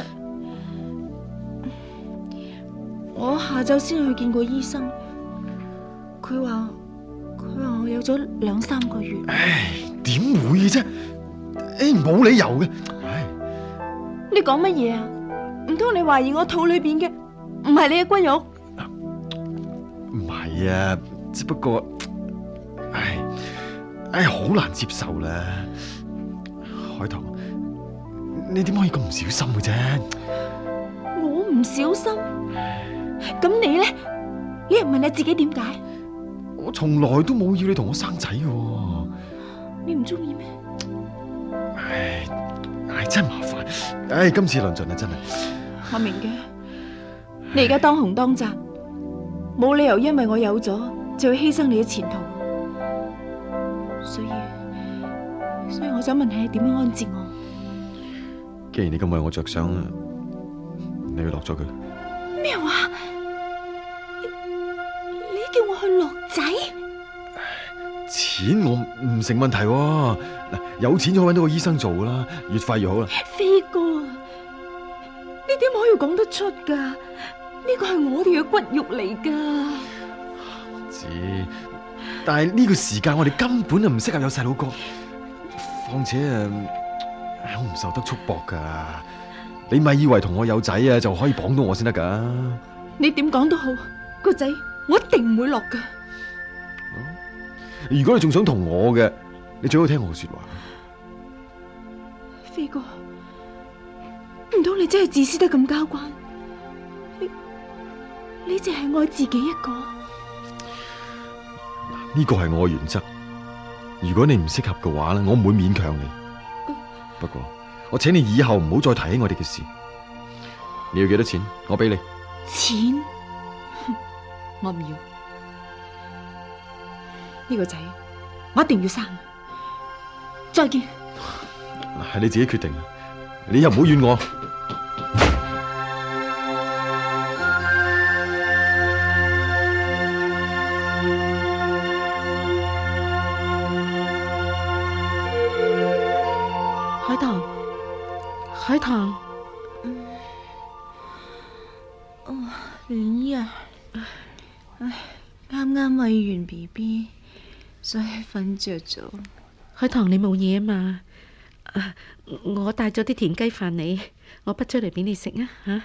我下晝先去見過醫生，佢話佢話我有咗兩三個月。 唉，點會嘅啫？誒，冇理由嘅。唉， 你講乜嘢啊？唔通你懷疑我肚裏邊嘅唔係你嘅骨肉？ 唔係啊，只不過，唉，唉，好難接受啦。海棠，你點可以咁唔小心嘅啫？ 我唔小心，咁你咧？你又問你自己點解？ 我從來都冇要你同我生仔嘅。 你唔中意咩？ 唉，唉，真麻煩。唉，今次論盡啦，真係。 我明嘅，你而家當紅當雜，冇理由因為我有咗就要犧牲你嘅前途，所以所以我想問你點樣安置我？ 既然你咁為我着想，你去落咗佢。 咩話？你你叫我去落仔？ 錢我唔成問題喎，嗱，有錢就可以搵到個醫生做噶啦，越快越好啦。 飛哥啊，你點可以講得出噶？呢個係我哋嘅骨肉嚟噶。 知，但係呢個時間我哋根本就唔適合有細佬哥，況且誒，我唔受得束縛噶。你咪以為同我有仔啊就可以綁到我先得噶？ 你點講都好，個仔我一定唔會落噶。 如果你仲想同我嘅，你最好聽我嘅說話。 飛哥，唔通你真係自私得咁交關？ 你淨係愛自己一個？ 呢個係我嘅原則。如果你唔適合嘅話咧，我唔會勉強你。不過我請你以後唔好再提起我哋嘅事。你要幾多錢？我俾你。 錢？哼，我唔要。呢個仔我一定要生。再見。 係你自己決定，你又唔好怨我。 海棠，海棠， 哦，蓮姨啊，唉，啱啱餵完 B B， 所以瞓着咗。 海棠，你冇嘢啊嘛？啊，我帶咗啲田雞飯你，我滗出嚟俾你食啊吓。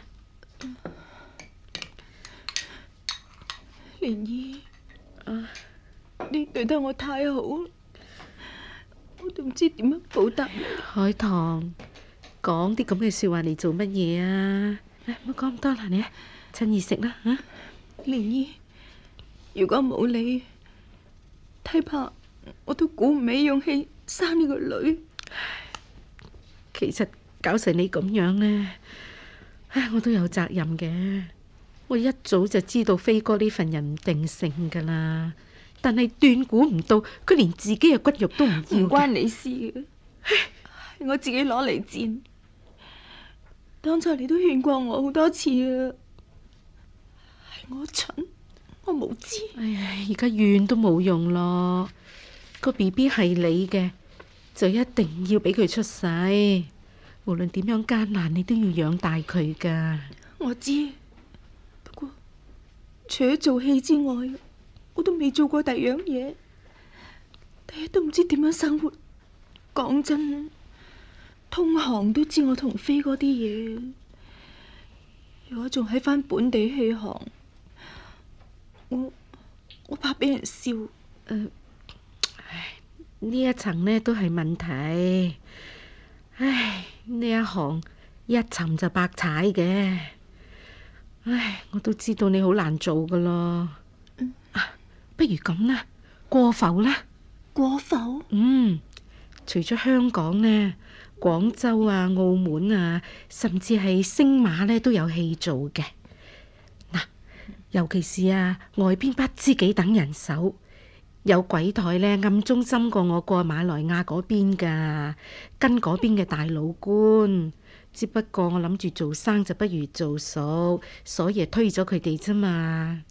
蓮姨，啊，你對得我太好，我都唔知點樣報答你。 海棠，講啲咁嘅說話嚟做乜嘢啊？唔好講咁多啦，你趁熱食啦吓。 蓮姨，如果冇你，睇怕我都鼓唔起勇氣生呢個女。 其實搞成你咁樣呢，唉，我都有責任嘅。我一早就知道飛哥呢份人唔定性噶啦，但係斷估唔到佢連自己嘅骨肉都唔要嘅。 唔關你事嘅，係我自己攞嚟賤。當初你都勸過我好多次啊，係我蠢，我無知。 哎呀，而家怨都冇用咯。個 B B 係你嘅，就一定要俾佢出世。無論點樣艱難，你都要養大佢噶。 我知，不過除咗做戲之外，我都未做過第二樣嘢，第一都唔知點樣生活。講真，通行都知我同飛嗰啲嘢。如果仲喺翻本地戲行，我我怕俾人笑。誒、 呃，唉，呢一層呢都係問題。唉，呢一行一沉就百踩嘅。唉，我都知道你好難做噶咯。嗯啊，不如咁啦，過埠啦。 過埠？ 嗯，除咗香港呢，廣州啊、澳門啊，甚至係星馬呢都有戲做嘅。嗱，尤其是啊，外邊不知幾等人手。有鬼台呢，暗中針過我過馬來亞嗰邊噶，跟嗰邊嘅大老官。只不過我諗住做生就不如做熟，所以推咗佢哋啫嘛。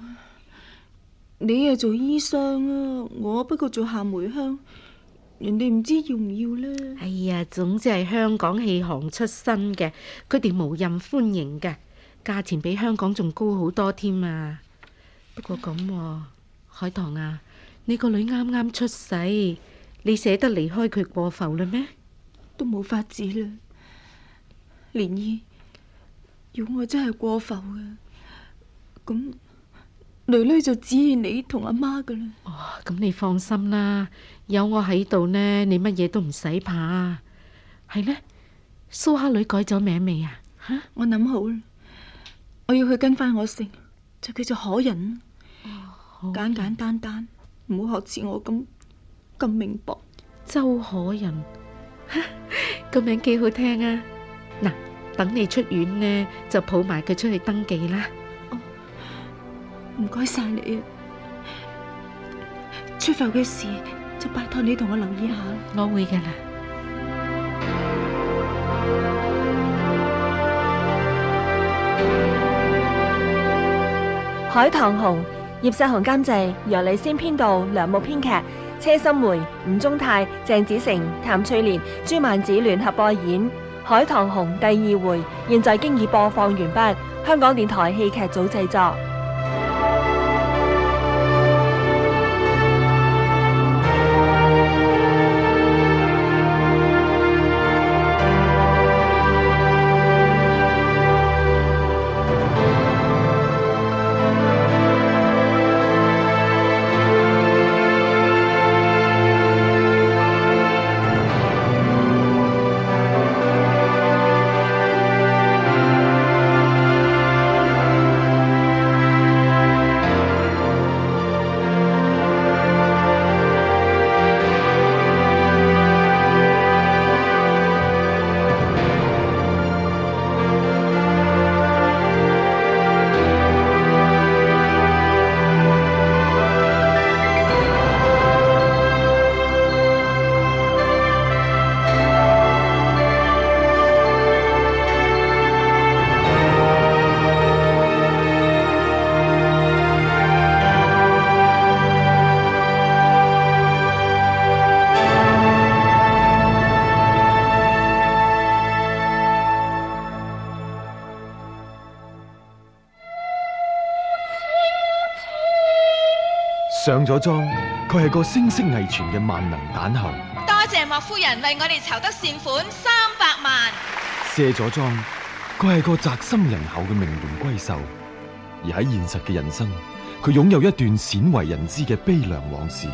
你係做醫生啊，我不過做夏梅香，人哋唔知要唔要呢？ 哎呀，總之係香港戲行出身嘅，佢哋無任歡迎嘅，價錢比香港仲高好多添啊。不過咁啊，海棠啊，你個女啱啱出世，你捨得離開佢過埠啦咩？ 都冇法子啦，蓮姨，如果我真係過埠嘅，咁女女就只係你同阿媽噶啦。 哦，咁你放心啦，有我喺度呢，你乜嘢都唔使怕。係呢，蘇蝦女改咗名未啊？吓， 我諗好啦，我要去跟翻我姓，就叫做可人。 哦， 簡簡單單，唔好學似我咁咁明白。 周可人，個名幾好聽啊！嗱，等你出院呢，就抱埋佢出去登記啦。 唔該晒你啊！出埠嘅事就拜託你同我留意下。 我會噶啦。 海棠紅，葉世雄監製，楊麗仙編導，梁木編劇，車心梅、吳宗泰、鄭子誠、譚翠蓮、朱曼子聯合播演《海棠紅》第二回，現在經已播放完畢。香港電台戲劇組製作。 上咗妝，佢係個聲色藝全嘅萬能蛋后； 多謝莫夫人為我哋籌得善款三百萬。 卸咗妝，佢係個宅心仁厚嘅名門閨秀；而喺現實嘅人生，佢擁有一段鮮為人知嘅悲涼往事。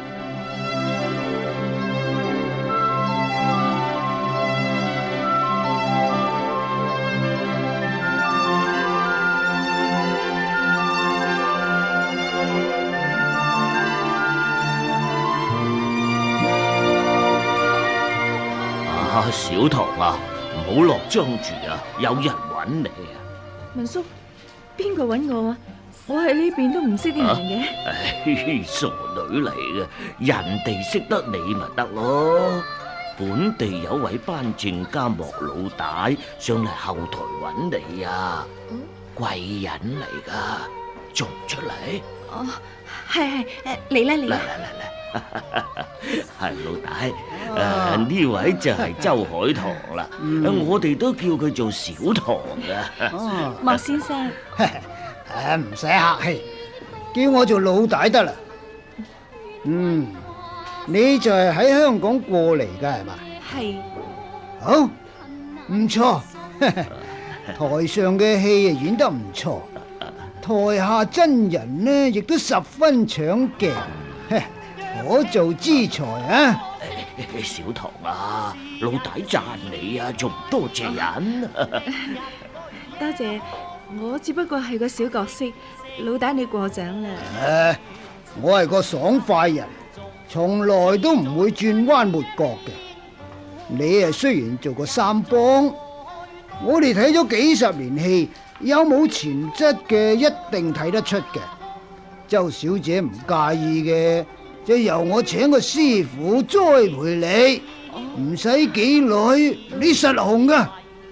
啊，小唐啊，唔好落妝住啊，有人揾你啊！ 文叔，邊個揾我啊？我喺呢邊都唔識啲人嘅。 唉，傻女嚟嘅，人哋識得你咪得咯。本地有位班正家莫老大上嚟後台揾你啊，貴人嚟噶，仲唔出嚟？ 哦，係係誒，嚟啦嚟嚟啦！ 嚟嚟嚟！係老大，誒呢位就係周海棠啦，我哋都叫佢做小棠噶。 莫先生， 誒唔使客氣，叫我做老大得啦。嗯，你就係喺香港過嚟噶係嘛？ 係好，唔錯。台上嘅戲啊演得唔錯，台下真人呢亦都十分搶鏡。可造之才啊！ 小棠啊，老大讚你啊，仲唔多謝人？ 多謝，我只不過係個小角色，老大你過獎啦。 誒，我係個爽快人，從來都唔會轉彎抹角嘅。你啊雖然做過三幫，我哋睇咗幾十年戲，有冇潛質嘅一定睇得出嘅。周小姐唔介意嘅，就由我請個師傅栽培你，唔使幾耐，你實紅噶。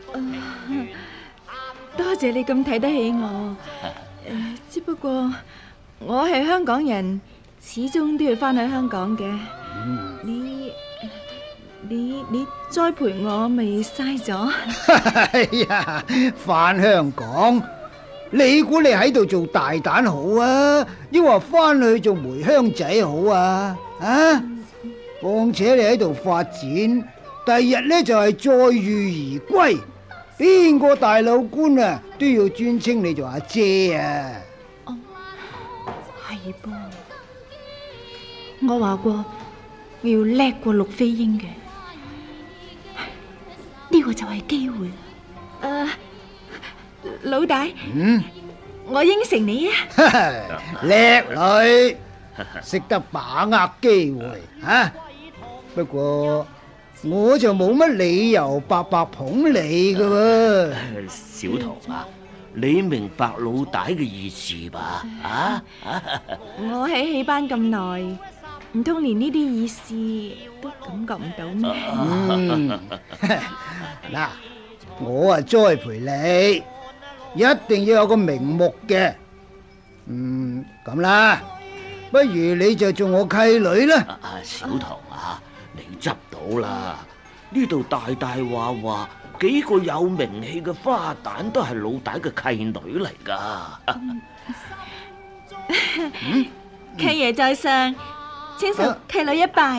多謝你咁睇得起我。誒，只不過我係香港人，始終都要翻去香港嘅。你你你栽培我咪嘥咗？ 哎呀，翻香港，你估你喺度做大蛋好啊，抑或翻去做梅香仔好啊？啊！況且你喺度發展，第日呢就係載譽而歸，邊個大老官啊都要尊稱你做阿姐啊！ 哦，係噃，我話過我要叻過陸飛鷹嘅，呢個就係機會啦。誒，老大， 嗯， 我應承你啊！ 叻女，識得把握機會啊！不過我就冇乜理由白白捧你噶喎。 小棠啊，你明白老大嘅意思吧？啊！ 我喺戲班咁耐，唔通連呢啲意思都感覺唔到咩？ 嗯，嗱，我啊栽培你，一定要有個名目嘅。嗯，咁啦，不如你就做我契女啦。 啊，小棠啊，你執到啦！呢度大大話話幾個有名氣嘅花旦都係老大嘅契女嚟噶。 契爺在上，請受契女一拜。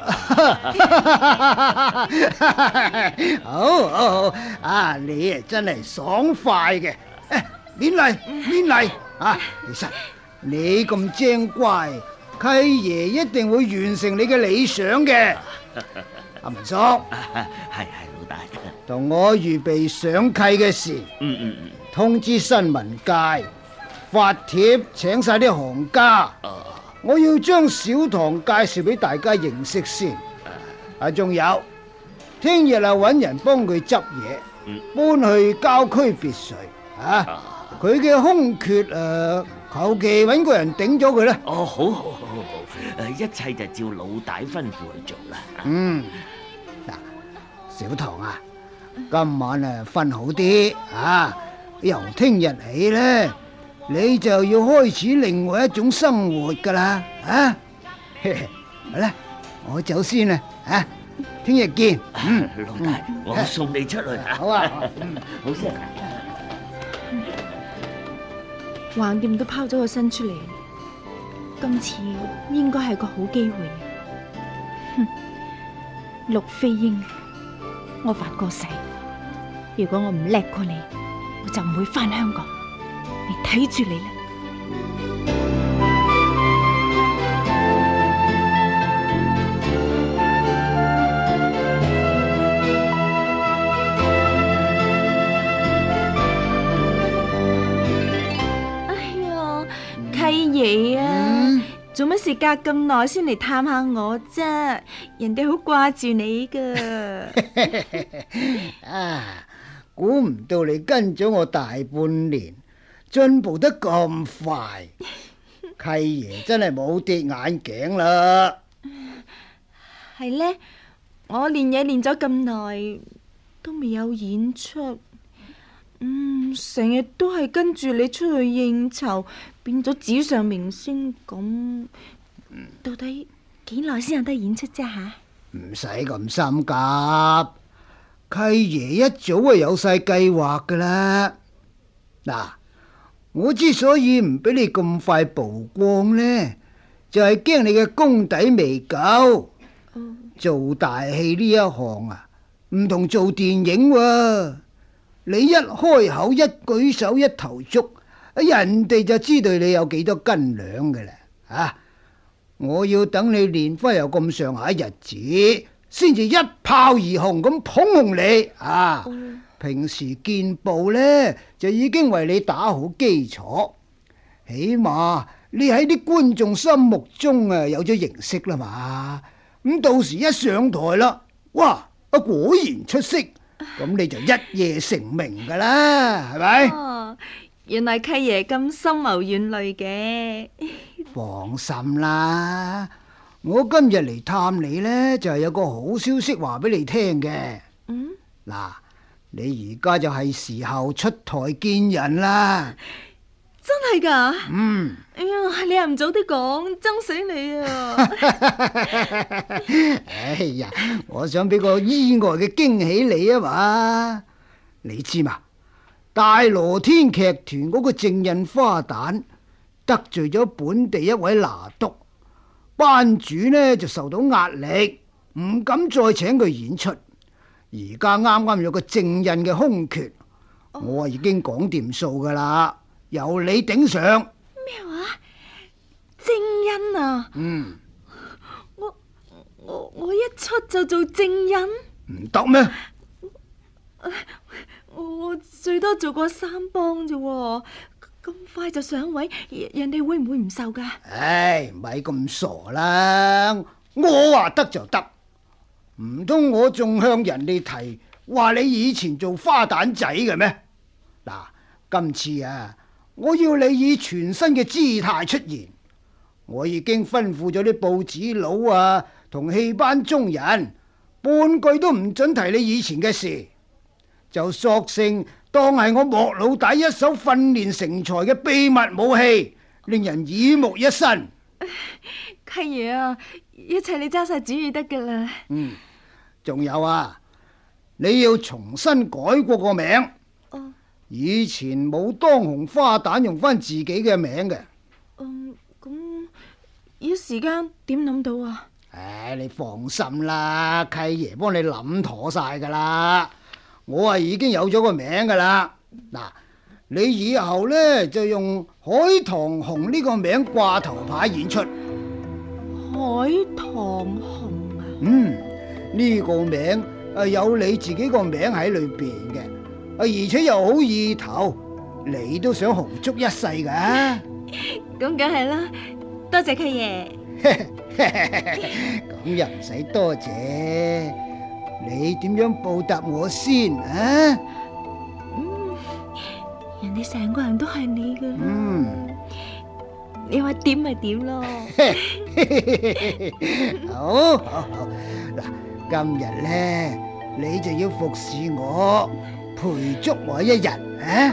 好好好，啊，你啊真係爽快嘅。誒，免禮免禮啊！其實你咁精乖，契爺一定會完成你嘅理想嘅。阿文叔， 係係老大， 同我預備上契嘅事， 嗯嗯嗯， 通知新聞界，發帖請晒啲行家。我要將小棠介紹俾大家認識先。啊，仲有，聽日啊揾人幫佢執嘢，搬去郊區別墅。啊，佢嘅空缺誒，求其揾個人頂咗佢啦。 哦，好好好好好，誒，一切就照老大吩咐去做啦。 嗯，嗱，小棠啊，今晚啊瞓好啲啊，由聽日起咧，你就要開始另外一種生活噶啦，啊，好啦，我走先啦，啊，聽日見。嗯， 老大，我送你出去啊。 好啊， 好先。 橫掂都拋咗個身出嚟， 今次應該係個好機會。哼，陸飛鷹，我發過誓，如果我唔叻過你，我就唔會返香港。你睇住你啦。契爺啊，做乜事隔咁耐先嚟探下我啫？人哋好掛住你噶。 啊，估唔到你跟咗我大半年，進步得咁快。契爺真係冇跌眼鏡啦。 係呢，我練嘢練咗咁耐，都未有演出。嗯，成日都係跟住你出去應酬，變咗紙上明星咁。到底幾耐先有得演出啫吓？ 唔使咁心急，契爺一早係有晒計劃噶啦。嗱，我之所以唔俾你咁快曝光呢，就係驚你嘅功底未夠。做大戲呢一行啊，唔同做電影喎。你一開口一舉手一投足，人哋就知道你有幾多斤兩嘅啦。啊！我要等你練翻有咁上下日子，先至一炮而紅咁捧紅你啊！嗯、平時見報呢，就已經為你打好基礎，起碼你喺啲觀眾心目中啊有咗認識啦嘛。咁到時一上台啦，哇！啊果然出色。咁你就一夜成名噶啦，係咪？ 哦，原來契爺咁深謀遠慮嘅。 放心啦，我今日嚟探你呢，就係有個好消息話俾你聽嘅。嗯，嗱，你而家就係時候出台見人啦。 真係噶？ 嗯。 哎呀，你又唔早啲講，憎死你啊！ 哎呀，我想俾個意外嘅驚喜你啊嘛！你知嘛？大羅天劇團嗰個正印花旦得罪咗本地一位拿督，班主呢就受到壓力，唔敢再請佢演出。而家啱啱有個正印嘅空缺，我啊已經講掂數噶啦，由你頂上。 咩話？正印啊？ 嗯， 我我我一出就做正印？ 唔得咩？ 我最多做過三幫啫，咁快就上位，人哋會唔會唔受噶？ 唉，咪咁傻啦！我話得就得，唔通我仲向人哋提話你以前做花旦仔嘅咩？嗱，今次啊，我要你以全新嘅姿態出現。我已經吩咐咗啲報紙佬啊，同戲班中人，半句都唔准提你以前嘅事，就索性當係我莫老大一手訓練成才嘅秘密武器，令人耳目一新。 契爺啊，一切你揸晒主意得噶啦。 嗯，仲有啊，你要重新改過個名。哦，以前冇當紅花旦用翻自己嘅名嘅。 嗯，咁一時間點諗到啊？ 唉，你放心啦，契爺幫你諗妥晒噶啦。我啊已經有咗個名噶啦。嗱，你以後呢，就用海棠紅呢個名掛頭牌演出。 海棠紅啊？ 嗯，呢個名啊有你自己個名喺裏邊嘅，啊而且又好意頭，你都想紅足一世噶？ 咁梗係啦，多謝契爺。 咁又唔使多謝，你點樣報答我先啊？ 嗯，人哋成個人都係你噶。 嗯， 你話點咪點咯。 好，好，好。嗱，今日咧，你就要服侍我，陪足我一日啊！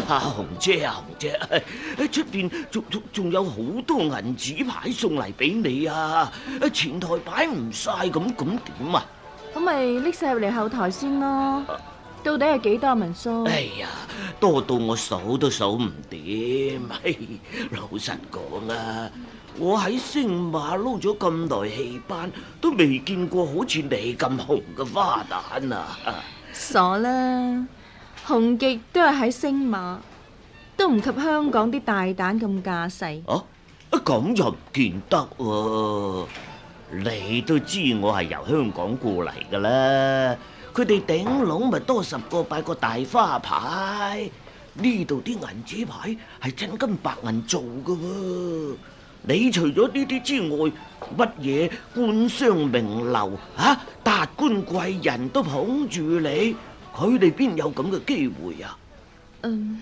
紅姐啊，紅姐，誒出邊仲仲仲有好多銀紙牌送嚟俾你啊！誒前台擺唔晒，咁咁點啊？ 咁咪拎晒入嚟後台先咯。到底係幾多啊，文叔？ 哎呀，多到我數都數唔掂。嘿，老實講啊，我喺星馬撈咗咁耐戲班，都未見過好似你咁紅嘅花旦啊！ 傻啦，紅極都係喺星馬，都唔及香港啲大旦咁架勢。 啊，咁又唔見得喎。你都知我係由香港過嚟噶啦，佢哋頂籠咪多十個八個大花牌，呢度啲銀紙牌係真金白銀做噶喎。你除咗呢啲之外，乜嘢官商名流啊、達官貴人都捧住你，佢哋邊有咁嘅機會啊？ 嗯，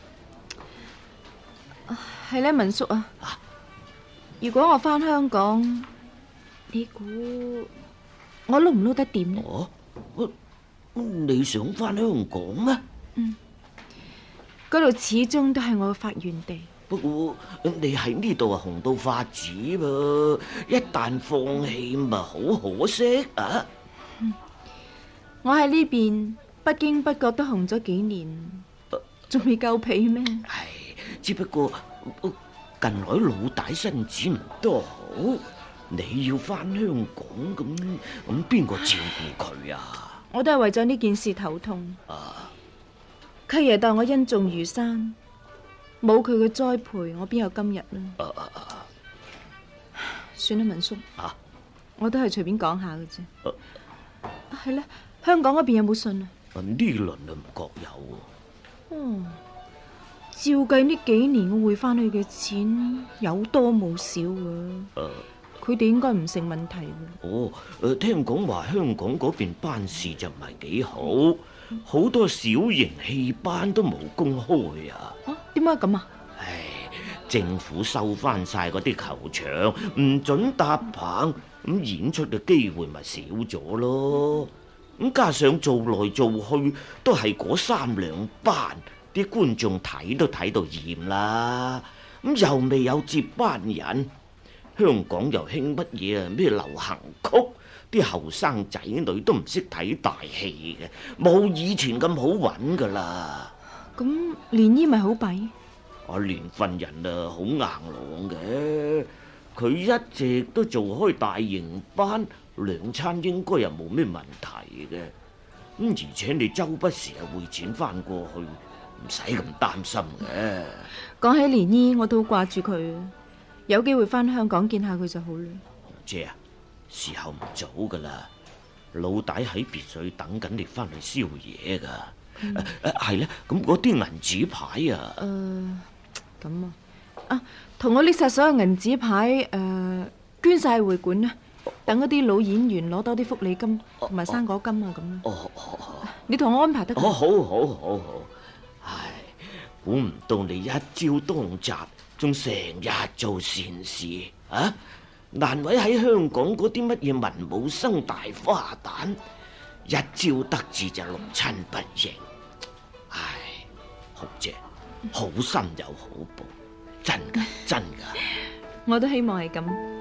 係咧，文叔啊，如果我翻香港，你估我撈唔撈得掂呢？ 哦，你想翻香港咩？ 嗯，嗰度始終都係我嘅發源地。 不過你喺呢度啊紅到發紫噃，一旦放棄咪好可惜啊！ 嗯，我喺呢邊不經不覺都紅咗幾年，仲未夠皮咩？ 唉，只不過近來老大身子唔多好，你要翻香港咁咁邊個照顧佢啊？ 我都係為咗呢件事頭痛。 啊， 契爺待我恩重如山。冇佢嘅栽培，我邊有今日呢？ 啊啊啊、 算啦，文叔， 啊、 我都係隨便講下嘅啫。係咧、啊，香港嗰邊有冇信啊？ 呢輪啊唔覺有。 哦，照計呢幾年我匯翻去嘅錢有多冇少嘅。佢哋、啊、應該唔成問題嘅。 哦，誒，聽講話香港嗰邊辦事就唔係幾好，好、嗯、多小型戲班都冇公開啊。 啊，點解咁啊？ 唉，政府收翻晒嗰啲球場，唔准搭棚，咁演出嘅機會咪少咗咯。咁加上做來做去都係嗰三兩班，啲觀眾睇都睇到厭啦。咁又未有接班人，香港又興乜嘢啊？咩流行曲？啲後生仔女都唔識睇大戲嘅，冇以前咁好揾噶啦。 咁連姨咪好弊？ 我連份人啊好硬朗嘅，佢一直都做開大型班，兩餐應該又冇咩問題嘅。咁而且你周不時啊匯錢翻過去，唔使咁擔心嘅。 講起連姨，我都好掛住佢，有機會翻香港見下佢就好啦。 姐啊，時候唔早噶啦，老大喺別墅等緊你翻嚟宵夜噶。誒誒，係咧，咁嗰啲銀紙牌啊， 誒，咁啊，啊，同我拎晒所有銀紙牌，誒，捐晒會館啦，等嗰啲老演員攞多啲福利金同埋生果金啊，咁啦。 哦哦， 你同我安排得。 哦，好好好好。唉，估唔到你一朝當擲，仲成日做善事啊！難為喺香港嗰啲乜嘢文武生大花旦，一朝得志就六親不認。唉，紅姐，好心有好報，真噶真噶。 我都希望係咁。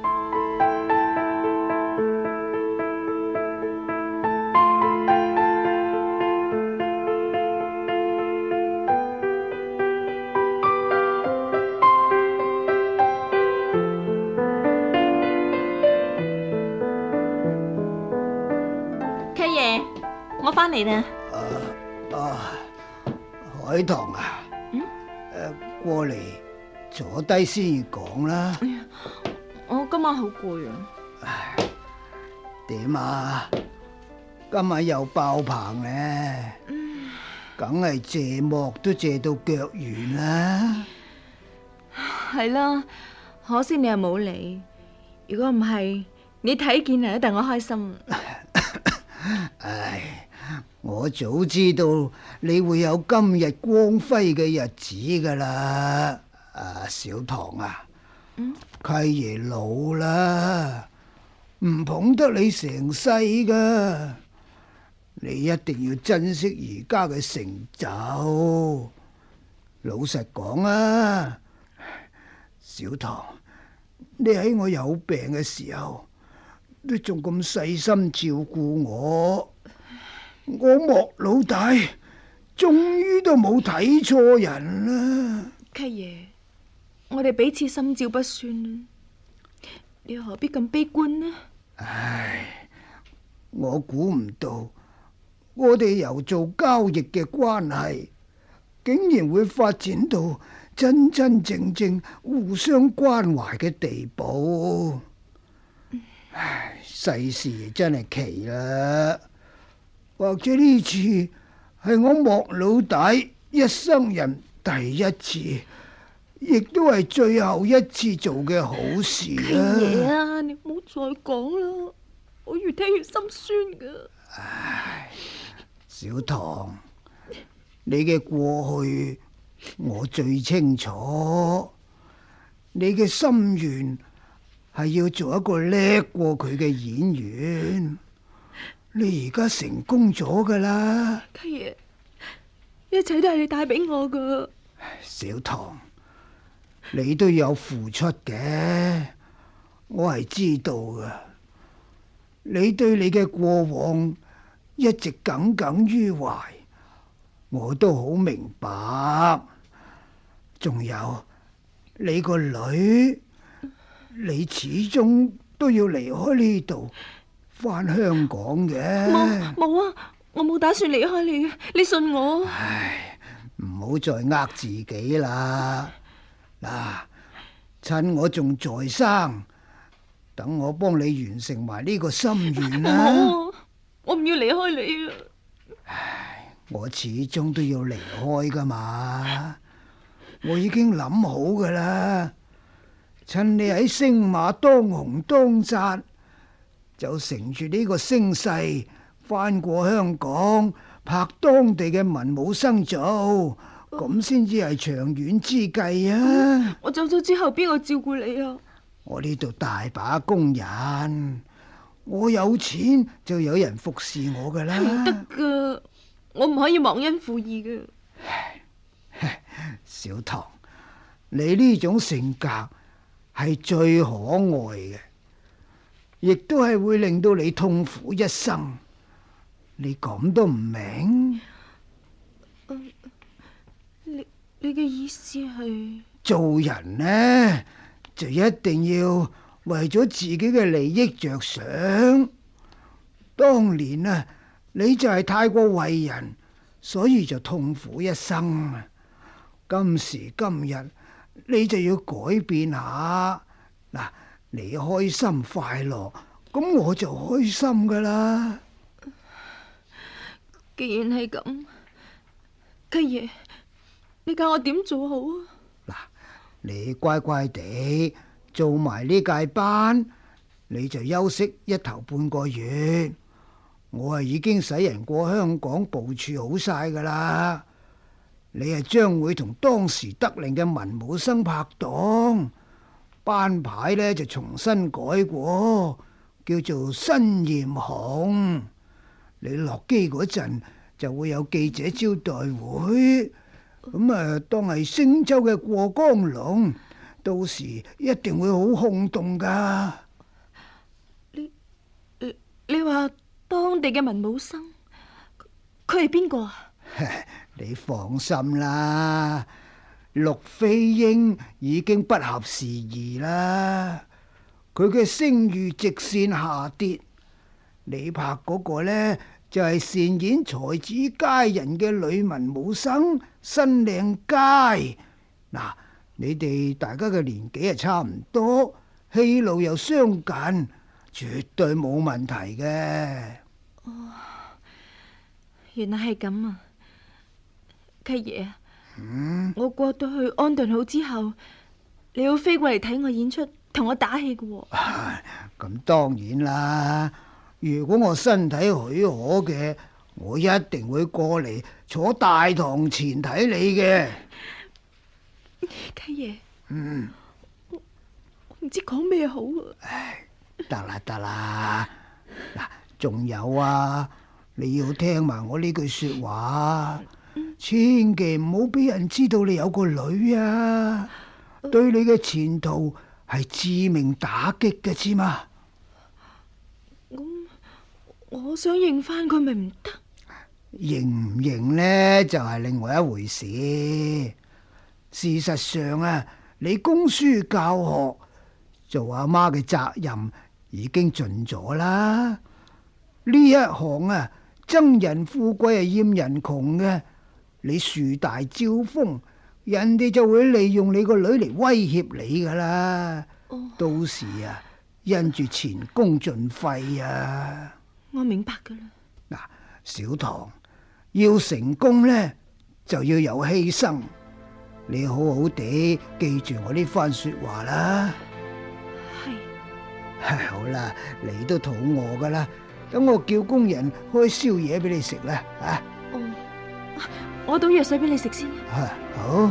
契爺，我翻嚟啦。 啊啊！海棠啊， 嗯， 誒，過嚟坐低先講啦。 哎呀，我今晚好攰啊。 唉，點啊？今晚又爆棚咧，梗係謝幕都謝到腳軟啦。 係啦，可惜你又冇嚟。如果唔係，你睇見啊，一定我開心。 唉，我早知道你會有今日光輝嘅日子噶啦，啊，小棠啊， 嗯， 契爺老啦，唔捧得你成世噶，你一定要珍惜而家嘅成就。 老實講啊，小棠，你喺我有病嘅時候，都仲咁細心照顧我，我莫老大終於都冇睇錯人啦。 契爺，我哋彼此心照不宣啦，你何必咁悲觀呢？ 唉，我估唔到，我哋由做交易嘅關係，竟然會發展到真真正正互相關懷嘅地步。唉，世事真係奇啦。或者呢次係我莫老大一生人第一次，亦都係最後一次做嘅好事啊！ 契爺啊，你唔好再講啦，我越聽越心酸噶。 唉，小棠，你嘅過去我最清楚，你嘅心願係要做一個叻過佢嘅演員，你而家成功咗噶啦。 契爺，一切都係你帶俾我噶。 小棠，你都有付出嘅，我係知道噶。你對你嘅過往一直耿耿於懷，我都好明白。仲有你個女，你始終都要離開呢度，返香港嘅。 冇冇啊！我冇打算離開你，你信我。 唉，唔好再呃自己啦。嗱，趁我仲在生，等我幫你完成埋呢個心願啦。 唔好，我唔要離開你啊！ 唉，我始終都要離開噶嘛。我已經諗好噶啦，趁你喺星馬當紅當紮，就乘住呢個聲勢翻過香港拍當地嘅文武生做，咁先至係長遠之計啊！ 我走咗之後，邊個照顧你啊？ 我呢度大把工人，我有錢就有人服侍我噶啦。 唔得噶，我唔可以忘恩負義噶。 小棠，你呢種性格係最可愛嘅，亦都係會令到你痛苦一生。你咁都唔明？ 呃、你你嘅意思係？ 做人呢，就一定要為咗自己嘅利益着想。當年啊，你就係太過為人，所以就痛苦一生。今時今日，你就要改變下。嗱，你開心快樂，咁我就開心噶啦。 既然係咁，契爺，你教我點做好啊？ 嗱，你乖乖地做埋呢屆班，你就休息一頭半個月。我係已經使人過香港部署好晒噶啦。你係將會同當時得令嘅文武生拍檔，班牌呢就重新改過，叫做新艷紅。你落機嗰陣就會有記者招待會，咁啊當係星洲嘅過江龍，到時一定會好轟動噶。 你你你話當地嘅文武生，佢係邊個啊？ 你放心啦，陸飛鷹已經不合時宜啦，佢嘅聲譽直線下跌。你拍嗰個呢，就係擅演才子佳人嘅女文武生新靚佳。嗱，你哋大家嘅年紀係差唔多，戲路又相近，絕對冇問題嘅。 哦，原來係咁啊！契爺， 嗯， 我過到去安頓好之後，你要飛過嚟睇我演出，同我打戲嘅喎。 咁當然啦，如果我身體許可嘅，我一定會過嚟坐大堂前睇你嘅。 契爺， 嗯， 我唔知講咩好啊。 唉，得啦得啦，嗱，仲有啊，你要聽埋我呢句說話。 千祈唔好俾人知道你有個女啊，對你嘅前途係致命打擊嘅，知嘛？ 咁我想認翻佢咪唔得？ 認唔認呢，就係另外一回事。事實上啊，你供書教學做阿媽嘅責任已經盡咗啦。呢一行啊，憎人富貴係厭人窮嘅。你樹大招風，人哋就會利用你個女嚟威脅你噶啦。 哦， 到時啊，因住前功盡廢啊。 我明白噶啦。 嗱，小唐，要成功呢，就要有犧牲。你好好地記住我呢番說話啦。 係。 好啦，你都肚餓噶啦，等我叫工人開宵夜俾你食啦。啊， 哦，我倒藥水俾你食先。 啊，好。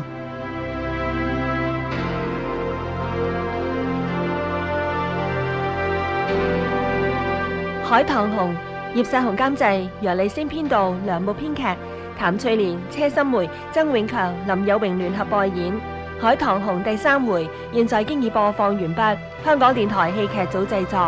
海棠紅，葉世雄監製，楊麗仙編導，梁木編劇，譚翠蓮、車心梅、曾永強、林有榮聯合播演。海棠紅第三回現在經已播放完畢，香港電台戲劇組製作。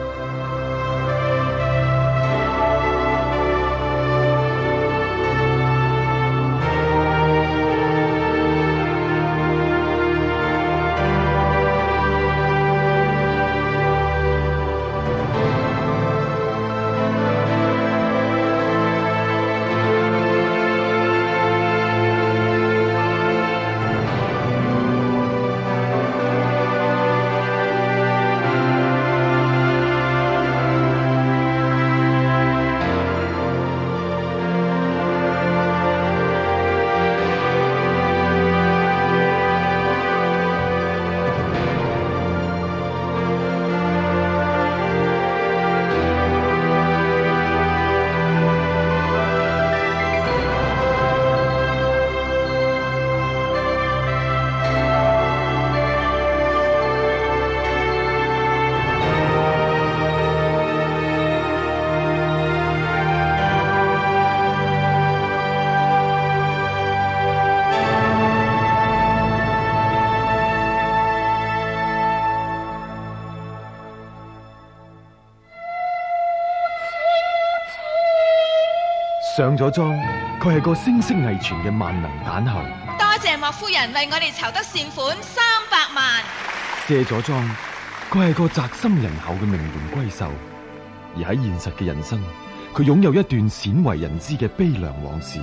上咗妝，佢係個聲色藝全嘅萬能蛋后。 多謝莫夫人為我哋籌得善款三百萬。 卸咗妝，佢係個宅心仁厚嘅名門閨秀。而喺現實嘅人生，佢擁有一段鮮為人知嘅悲涼往事。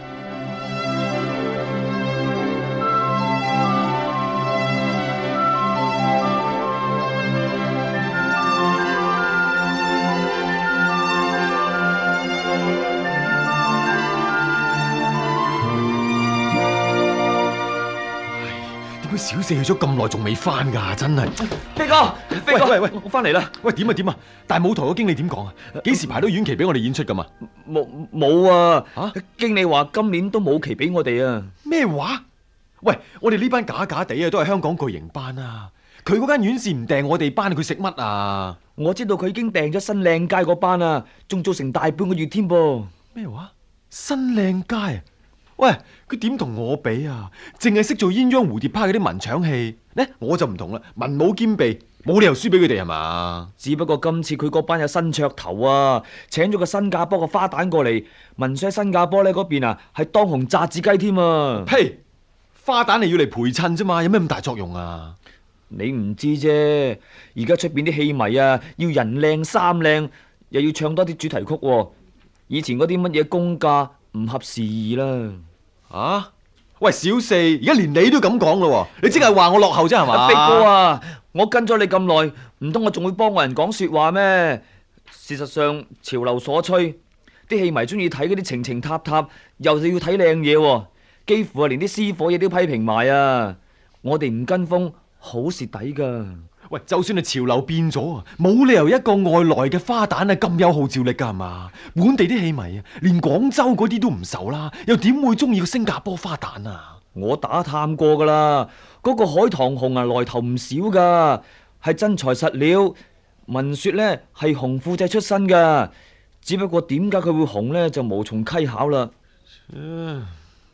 小四去咗咁耐，仲未翻噶，真係。 飛哥，飛哥， 喂喂喂， 我翻嚟啦。 喂，點啊點啊？大舞台嘅經理點講啊？幾時排到院期俾我哋演出噶嘛？ 冇冇啊？ 啊？ 經理話今年都冇期俾我哋啊。 咩話？喂，我哋呢班假假地啊，都係香港巨型班啊。佢嗰間院線唔訂我哋班，佢食乜啊？ 我知道佢已經訂咗新靚街嗰班啊，仲做成大半個月添噃。 咩話？新靚街啊？喂，佢點同我比啊？淨係識做鴛鴦蝴蝶派嗰啲文場戲，呢我就唔同啦，文武兼備，冇理由輸俾佢哋係嘛？ 只不過今次佢嗰班有新噱頭啊，請咗個新加坡嘅花旦過嚟，聞說喺新加坡呢嗰邊啊係當紅炸子雞添啊！ 呸！花旦係要嚟陪襯啫嘛，有咩咁大作用啊？ 你唔知啫，而家出邊啲戲迷啊，要人靚衫靚，又要唱多啲主題曲喎。以前嗰啲乜嘢公價唔合時宜啦。 啊！喂，小四，而家連你都咁講咯，你即係話我落後啫係嘛？ 飛哥啊，我跟咗你咁耐，唔通我仲會幫個人講說話咩？事實上，潮流所趨，啲戲迷中意睇嗰啲情情塔塔，又就要睇靚嘢，幾乎啊連啲私伙嘢都批評埋啊！我哋唔跟風，好蝕底噶。 喂，就算係潮流變咗啊，冇理由一個外來嘅花旦啊咁有號召力噶係嘛？本地啲戲迷啊，連廣州嗰啲都唔受啦，又點會中意個新加坡花旦啊？ 我打探過噶啦，嗰個海棠紅啊來頭唔少噶，係真材實料。聞說呢係紅褲仔出身噶，只不過點解佢會紅呢，就無從稽考啦。 嗯，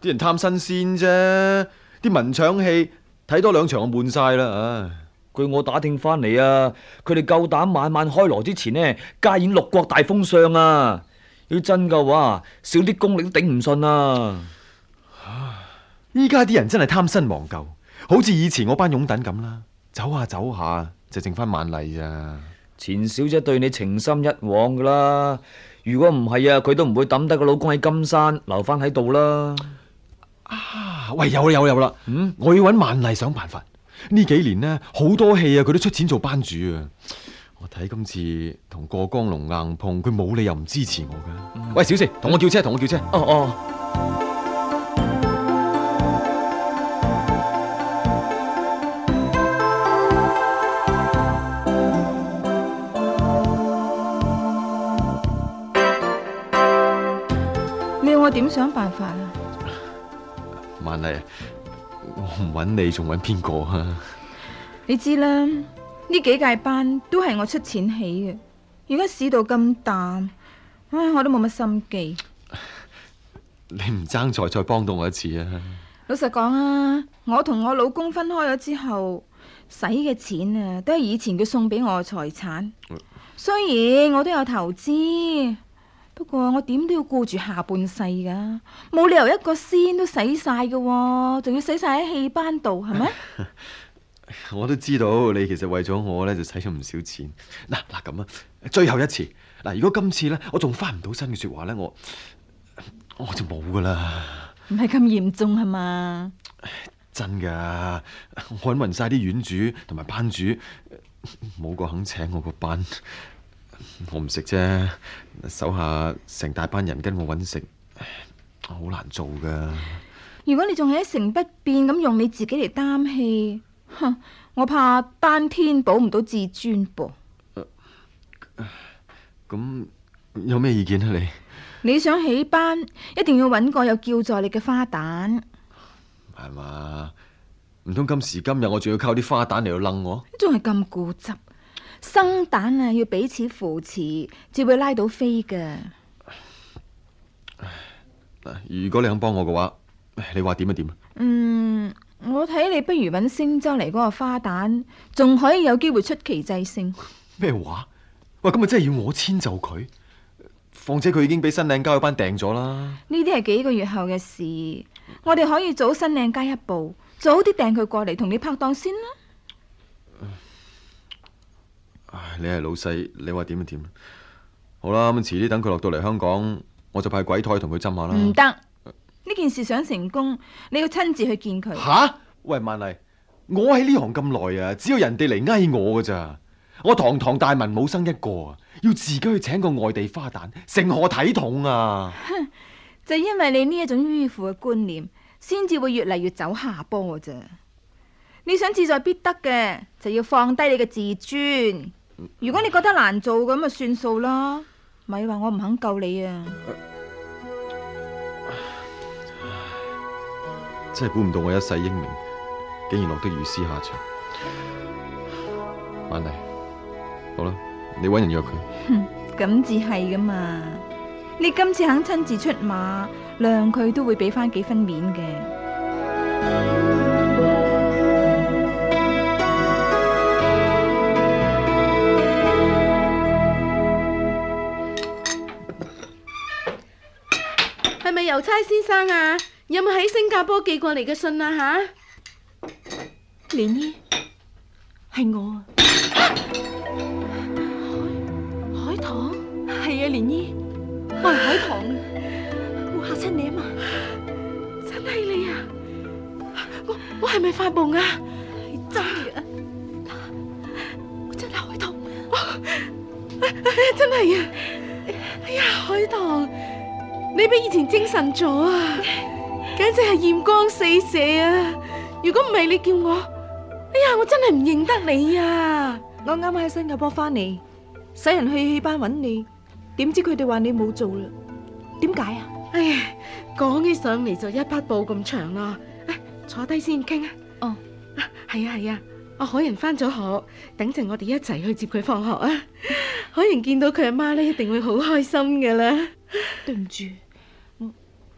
啲人貪新鮮啫，啲文場戲睇多兩場就悶晒啦。唉， 據我打聽翻嚟啊，佢哋夠膽晚晚開鑼之前呢，加演六國大封相啊！要真嘅話，少啲功力都頂唔順啊！ 依家啲人真係貪新忘舊，好似以前我班擁躉咁啦，走下走下就剩翻萬麗咋。 錢小姐對你情深一往噶啦，如果唔係啊，佢都唔會抌低個老公喺金山留翻喺度啦。 啊，喂，有啦有啦有啦， 嗯， 我要揾萬麗想辦法。呢幾年呢，好多戲啊，佢都出錢做班主啊。我睇今次同過江龍硬碰，佢冇理由唔支持我噶。嗯、喂，小四，同我叫車，同我叫車。 哦哦。 你要我點想辦法啊？ 萬麗，我唔揾你，仲揾邊個啊？ 你知啦，呢幾屆班都係我出錢起嘅，而家市道咁淡，唉，我都冇乜心機。 你唔爭在再幫到我一次啊？ 老實講啊，我同我老公分開咗之後，使嘅錢啊，都係以前佢送俾我嘅財產。雖然我都有投資，不過我點都要顧住下半世噶，冇理由一個仙都使晒噶，仲要使晒喺戲班度，係咪？ 我都知道你其實為咗我呢，就使咗唔少錢。嗱嗱咁啊，最後一次嗱，如果今次呢，我仲翻唔到身嘅說話呢，我我就冇噶啦。 唔係咁嚴重係嘛？ 真噶，我揾勻晒啲院主同埋班主，冇個肯請我個班。我唔食啫，手下成大班人跟我揾食，好難做噶。 如果你仲係一成不變咁用你自己嚟擔戲，哼，我怕單天保唔到自尊噃。 咁、呃、有咩意見啊你？ 你想起班，一定要揾個有叫座力嘅花旦。 係嘛？唔通今時今日我仲要靠啲花旦嚟到楞我？ 仲係咁固執？生旦啊，要彼此扶持，至會拉到飛噶。 如果你肯幫我嘅話，你話點就點。 嗯，我睇你不如揾星洲嚟嗰個花旦，仲可以有機會出奇制勝。 咩話？喂，咁咪真係要我遷就佢？況且佢已經俾新靚街嗰班訂咗啦。 呢啲係幾個月後嘅事，我哋可以早新靚街一步，早啲訂佢過嚟同你拍檔先啦。 唉，你係老細，你話點就點。好啦，咁遲啲等佢落到嚟香港，我就派鬼胎同佢針下啦。 唔得，呢件事想成功，你要親自去見佢。 吓？喂，萬麗，我喺呢行咁耐啊，只有人哋嚟翳我噶咋。我堂堂大文武生一個啊，要自己去請個外地花旦，成何體統啊？ 哼，就因為你呢一種迂腐嘅觀念，先至會越嚟越走下坡咋。你想志在必得嘅，就要放低你嘅自尊。如果你覺得難做咁，咪算數啦，咪話我唔肯救你啊！ 真係估唔到我一世英名，竟然落得如斯下場。萬麗，好啦，你搵人約佢。 哼，咁至係噶嘛？你今次肯親自出馬，諒佢都會俾翻幾分面嘅。 係咪郵差先生啊？有冇喺新加坡寄過嚟嘅信啊？吓， 蓮姨，係我啊！海海棠，係啊，蓮姨，我係海棠啊！冇嚇親你啊嘛？ 真係你啊！我我係咪發夢啊？ 係真嘅，我真係海棠啊！ 真係啊！哎呀，海棠，你比以前精神咗啊！簡直係艷光四射啊！如果唔係你叫我，哎呀，我真係唔認得你啊！ 我啱啱喺新加坡翻嚟，使人去戲班揾你，點知佢哋話你冇做啦？點解啊？ 哎呀，講起上嚟就一匹布咁長咯。坐低先傾啊。 哦， 係啊係啊，阿海人翻咗學，等陣我哋一齊去接佢放學啊！海人見到佢阿媽咧，一定會好開心噶啦。 對唔住，我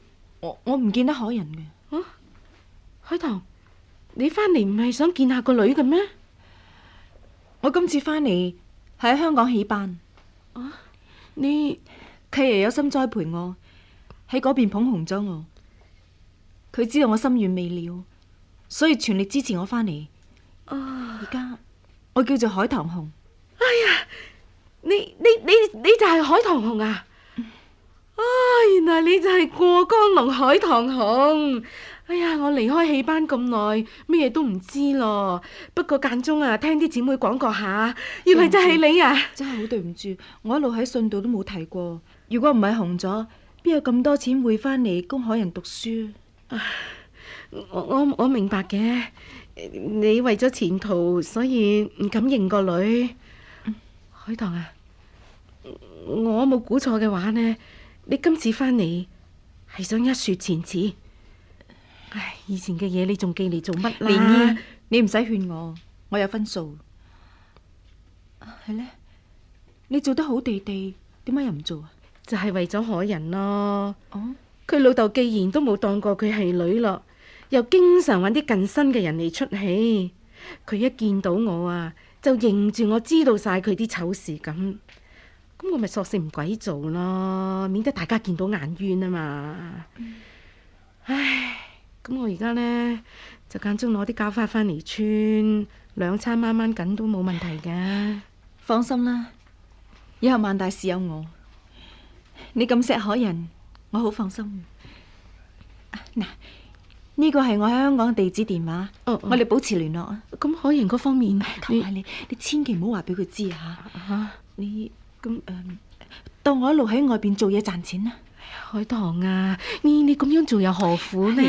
我我唔見得海人嘅。 啊，海棠，你翻嚟唔係想見下個女嘅咩？ 我今次翻嚟係喺香港起班。 啊，你契爺有心栽培我，喺嗰邊捧紅咗我。佢知道我心願未了，所以全力支持我翻嚟。 啊， 而家我叫做海棠紅。 哎呀，你你你你就係海棠紅啊！啊，原來你就係過江龍海棠紅。哎呀，我離開戲班咁耐，咩嘢都唔知咯。不過間中啊，聽啲姊妹講過下，原來就係你啊！ 真係好對唔住，我一路喺信度都冇提過。如果唔係紅咗，邊有咁多錢匯翻嚟供海人讀書？ 我我我明白嘅，你為咗前途，所以唔敢認個女。嗯、海棠啊，我冇估錯嘅話呢，你今次翻嚟係想一雪前恥。唉，以前嘅嘢你仲記嚟做乜啦？ 蓮姨，你唔使勸我，我有分數。係呢，你做得好地地，點解又唔做啊？ 就係為咗海人咯。 哦， 佢老豆既然都冇當過佢係女咯，又經常揾啲近身嘅人嚟出氣，佢一見到我啊，就認住我知道晒佢啲醜事咁，咁我咪索性唔鬼做咯，免得大家見到眼冤啊嘛。嗯、唉，咁我而家呢，就間中攞啲膠花翻嚟穿，兩餐掹掹緊都冇問題嘅。 放心啦，以後萬大事有我。你咁錫海人，我好放心。嗱，呢個係我喺香港嘅地址電話， 哦哦、 我哋保持聯絡啊。 咁海人嗰方面， 求下你，你千祈唔好話俾佢知啊！ 吓， 你咁誒、嗯，當我一路喺外邊做嘢賺錢啦。 海棠啊，你你咁樣做又何苦呢？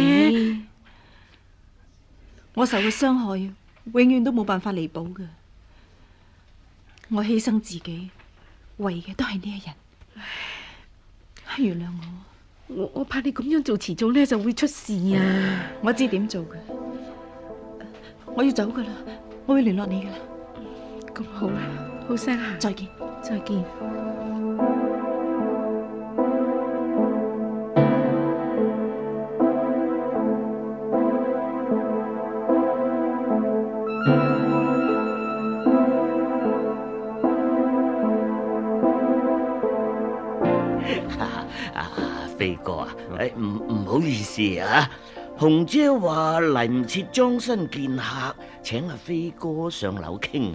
我受嘅傷害，永遠都冇辦法彌補嘅。我犧牲自己，為嘅都係呢一人。原諒我， 我我怕你咁樣做，遲早呢就會出事啊！ 我知點做嘅，我要走噶啦，我會聯絡你噶啦。 咁好啦，好聲行， 再見， 再見。 飛哥啊，誒唔唔好意思啊，紅姐話嚟唔切裝身見客，請阿飛哥上樓傾。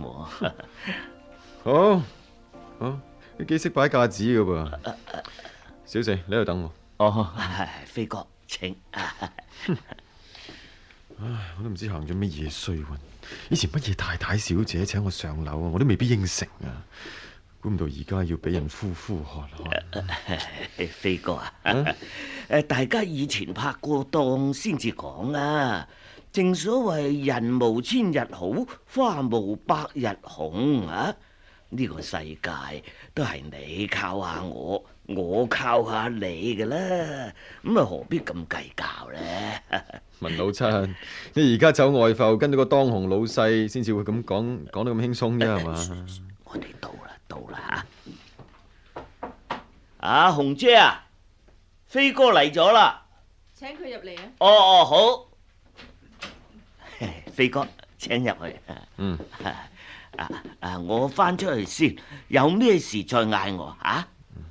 好，好，你幾識擺架子㗎噃？小四，你喺度等我。 哦，飛哥，請。 唉，我都唔知行咗乜嘢衰運。以前乜嘢太太小姐請我上樓啊，我都未必應承啊。估唔到而家要俾人呼呼喝喝。 飛哥啊，誒、啊，大家以前拍過檔先至講啊。正所謂人無千日好，花無百日紅啊。呢、這個世界都係你靠下我，我靠下你㗎啦。咁啊，何必咁計較呢？ 文老七，你而家走外埠，跟到個當紅老細，先至會咁講，講得咁輕鬆啫，係嘛、呃？ 我哋到啦，到啦吓！啊，紅姐啊，飛哥嚟咗啦， 請佢入嚟啊！ 哦哦，好，飛哥請入去。 嗯。 啊啊！我翻出去先，有咩事再嗌我啊！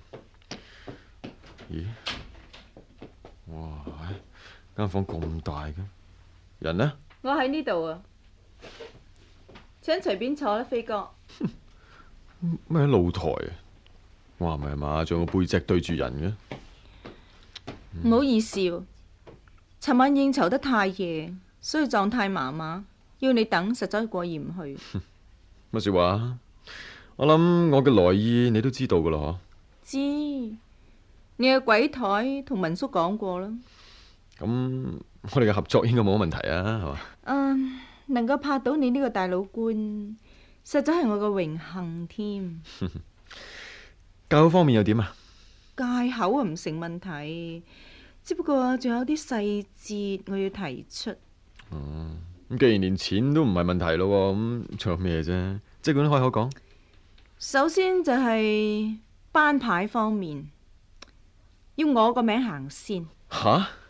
咦？哇！間房咁大嘅，人呢？ 我喺呢度啊，請隨便坐啦，飛哥。 咩喺露台啊？哇，唔係嘛？仲有個背脊對住人嘅。 唔、嗯、好意思喎，尋晚應酬得太夜，所以狀態麻麻，要你等，實在過意唔去。 乜說話？我諗我嘅來意你都知道噶啦， 知，你嘅櫃台同文叔講過啦。 咁我哋嘅合作應該冇乜問題啊，係嘛？ 嗯，能夠拍到你呢個大老官，實在係我嘅榮幸添。 教口方面又點啊？ 戒口啊唔成問題，只不過仲有啲細節我要提出。 哦，咁既然連錢都唔係問題咯，咁仲有咩啫？即管開口講。 首先就係班牌方面，要我個名行先。 吓？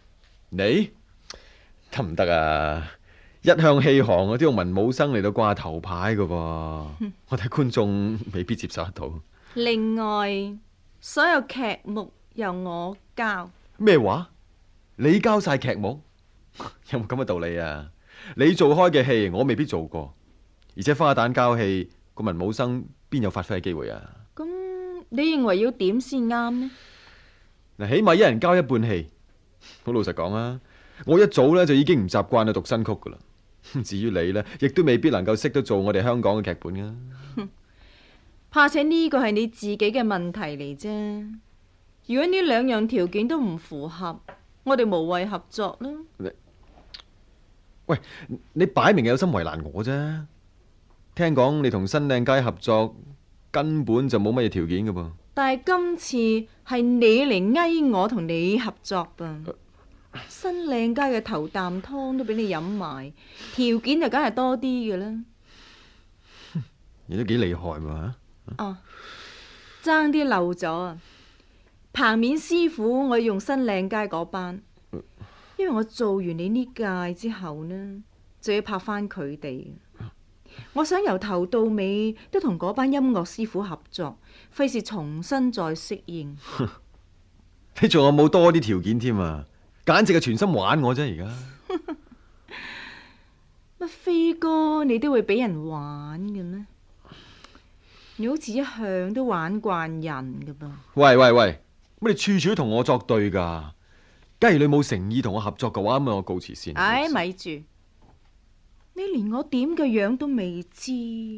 你得唔得啊？一向戲行啊，都用文武生嚟到掛頭牌噶噃，我睇觀眾未必接受得到。 另外，所有劇目由我教。 咩話？你交晒劇目？有冇咁嘅道理啊？你做開嘅戲，我未必做過，而且花旦交戲，個文武生邊有發揮嘅機會啊？ 咁你認為要點先啱呢？ 嗱，起碼一人交一半戲。好老實講啊，我一早咧就已經唔習慣去讀新曲噶啦。至於你呢，亦都未必能夠識得做我哋香港嘅劇本噶。 怕且呢個係你自己嘅問題嚟啫。如果呢兩樣條件都唔符合，我哋無謂合作啦。 你喂，你擺明有心為難我啫。聽講你同新靚街合作根本就冇乜嘢條件噶噃。 但係今次係你嚟呓我同你合作噃。新靚街嘅頭啖湯都俾你飲埋，條件就梗係多啲嘅啦。 你都幾厲害嘛？ 哦，爭啲漏咗啊！棚面師傅我要用新靚街嗰班，因為我做完你呢屆之後呢，就要拍翻佢哋。我想由頭到尾都同嗰班音樂師傅合作，費事重新再適應。 你仲有冇多啲條件添啊？簡直係全心玩我啫！而家乜飛哥你都會俾人玩嘅咩？你好似一向都玩慣人噶噃。 喂喂喂，乜你處處都同我作對噶？假如你冇誠意同我合作嘅話，咁我告辭先。 唉，咪住，你連我點嘅樣都未知，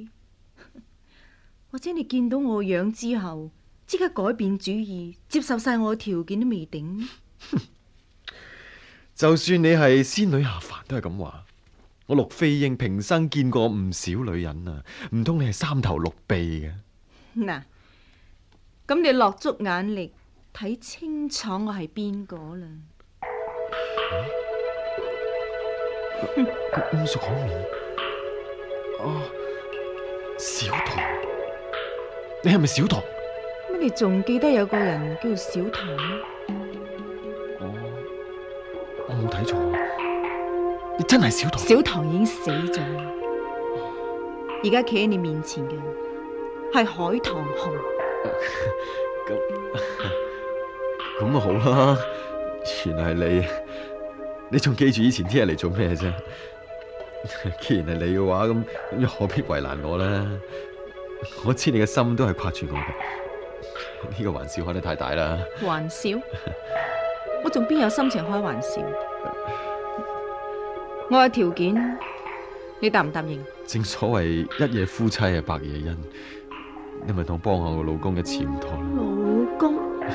或者你見到我樣之後，即刻改變主意，接受晒我嘅條件都未定。 就算你係仙女下凡都係咁話。我陸飛英平生見過唔少女人啊，唔通你係三頭六臂嘅？ 嗱，咁你落足眼力睇清楚我係邊個啦。 咁熟口面，哦，小唐，你係咪小唐？ 乜你仲記得有個人叫小唐？ 我冇睇錯，你真係小唐。 小唐已經死咗，而家企喺你面前嘅係海棠紅。 咁咁啊好啦，原來係你，你仲記住以前啲日嚟做咩啫？既然係你嘅話，咁又何必為難我呢？我知你嘅心都係掛住我嘅，呢個玩笑開得太大啦。 玩笑？我仲邊有心情開玩笑？我有條件，你答唔答應？ 正所謂一夜夫妻啊，百夜恩，你咪當幫下我老公嘅前途。 老公？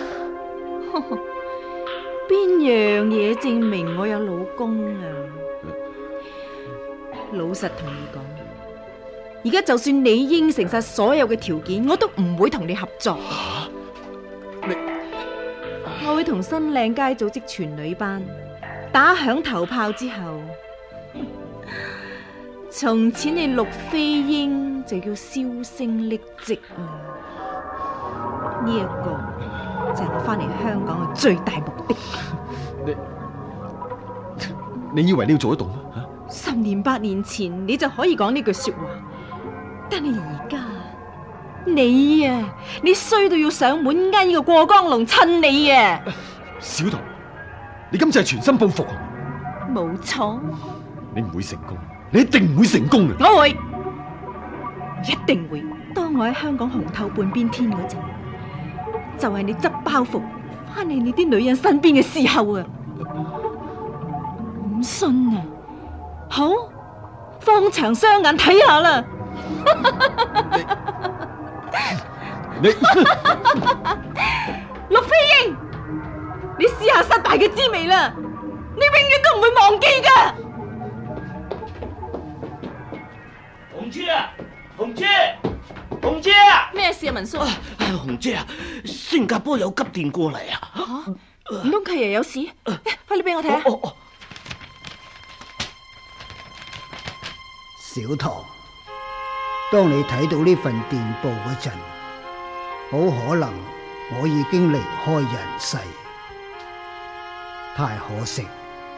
邊樣嘢證明我有老公啊？老實同你講，而家就算你應承晒所有嘅條件，我都唔會同你合作。 啊、你我會同新靚街組織全女班，打響頭炮之後，從此你陸飛英就要銷聲匿跡啊！呢、這、一個就係我翻嚟香港嘅最大目的。 你你以為你要做得到咩？啊、 十年八年前你就可以講呢句說話，但係而家你啊，你衰到要上門嗌個過江龍親你啊！ 小唐，你今次係全心報復啊！ 冇錯， 你唔會成功，你一定唔會成功嘅。 我會，一定會。當我喺香港紅透半邊天嗰陣，就係你執包袱翻嚟你啲女人身邊嘅時候啊！唔信啊？好，放長雙眼睇下啦！ 你陸飛英，你試下失敗嘅滋味啦！你永遠都唔會忘記噶。 紅姐啊，紅姐，紅姐， 咩事啊，文叔？ 啊，紅姐啊，新加坡有急電過嚟啊！ 吓，唔通契爺有事？快啲俾我睇下。 哦哦， 小唐，當你睇到呢份電報嗰陣，好可能我已經離開人世，太可惜，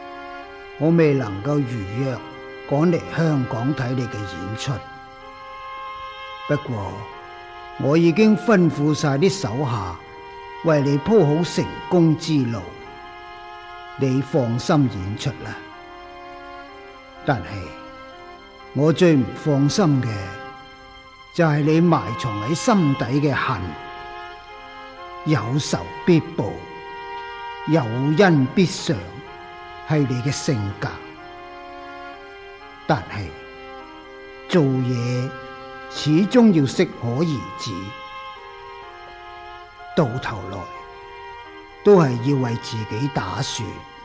我未能夠如約趕嚟香港睇你嘅演出。不過我已經吩咐晒啲手下為你鋪好成功之路，你放心演出啦。但係我最唔放心嘅就係你埋藏喺心底嘅恨，有仇必報，有恩必償，係你嘅性格。但係做嘢始終要適可而止，到頭來都係要為自己打算。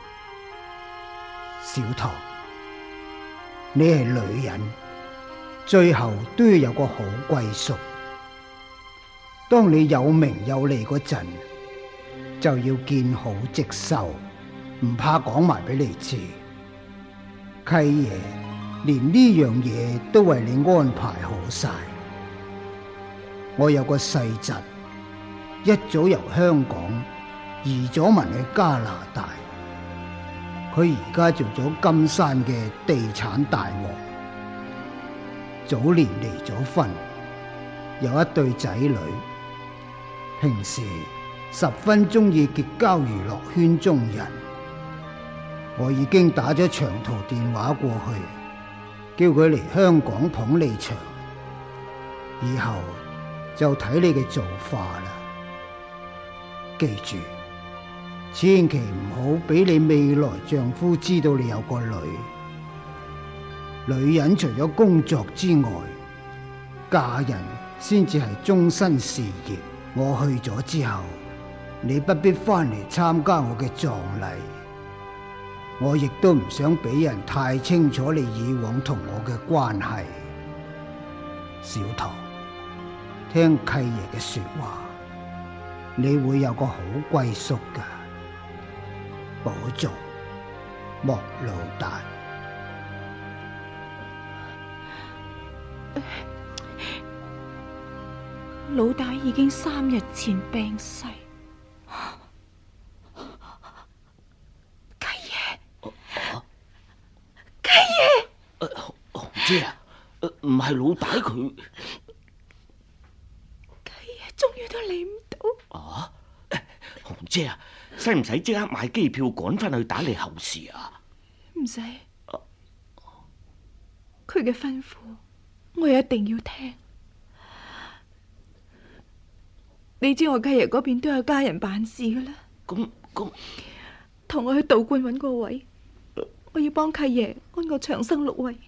小棠，你係女人，最後都要有個好歸宿。當你有名有利嗰陣，就要見好即收，唔怕講埋俾你知。契爺連呢樣嘢都為你安排好晒。我有個細侄，一早由香港移咗民去加拿大，佢而家做咗金山嘅地產大王，早年離咗婚，有一對仔女，平時十分中意結交娛樂圈中人。我已經打咗長途電話過去，叫佢嚟香港捧你場，以後就睇你嘅做法啦。記住，千祈唔好俾你未來丈夫知道你有個女。女人除咗工作之外，嫁人先至係終身事業。我去咗之後，你不必翻嚟參加我嘅葬禮。我亦都唔想俾人太清楚你以往同我嘅關係。小棠，聽契爺嘅說話，你會有個好歸宿噶。保重，莫老大。 老大已經三日前病逝。 紅姐啊，唔係老大佢， 契爺終於都嚟唔到。 啊，紅姐啊，使唔使即刻買機票趕翻去打理後事啊？ 唔使，佢嘅吩咐我一定要聽。你知我契爺嗰邊都有家人辦事噶啦。 咁咁， 同我去道觀揾個位，我要幫契爺安個長生祿位。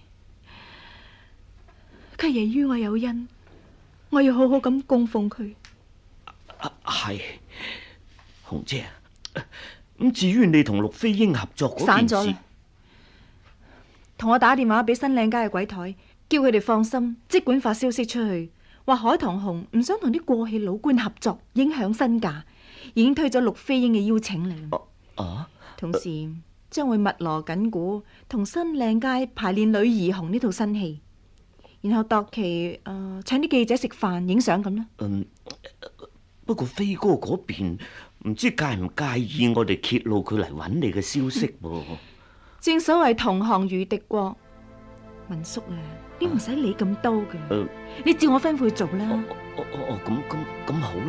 契爺於我有恩，我要好好咁供奉佢。 啊，係，紅姐啊，咁至於你同陸飛鷹合作嗰件事， 散咗啦。同我打電話俾新嶺街嘅鬼台，叫佢哋放心，即管發消息出去，話海棠紅唔想同啲過氣老官合作，影響身價，已經推咗陸飛鷹嘅邀請嚟。 啊！ 同時將會密鑼緊鼓同新嶺街排練《女兒紅》呢套新戲。然後度期誒、呃，請啲記者食飯影相咁啦。 嗯，不過飛哥嗰邊唔知介唔介意我哋揭露佢嚟揾你嘅消息噃。 正所謂同行如敵國，文叔啊，你唔使理咁多嘅， 呃、 你照我吩咐去做啦。 哦哦哦，咁咁咁好啦。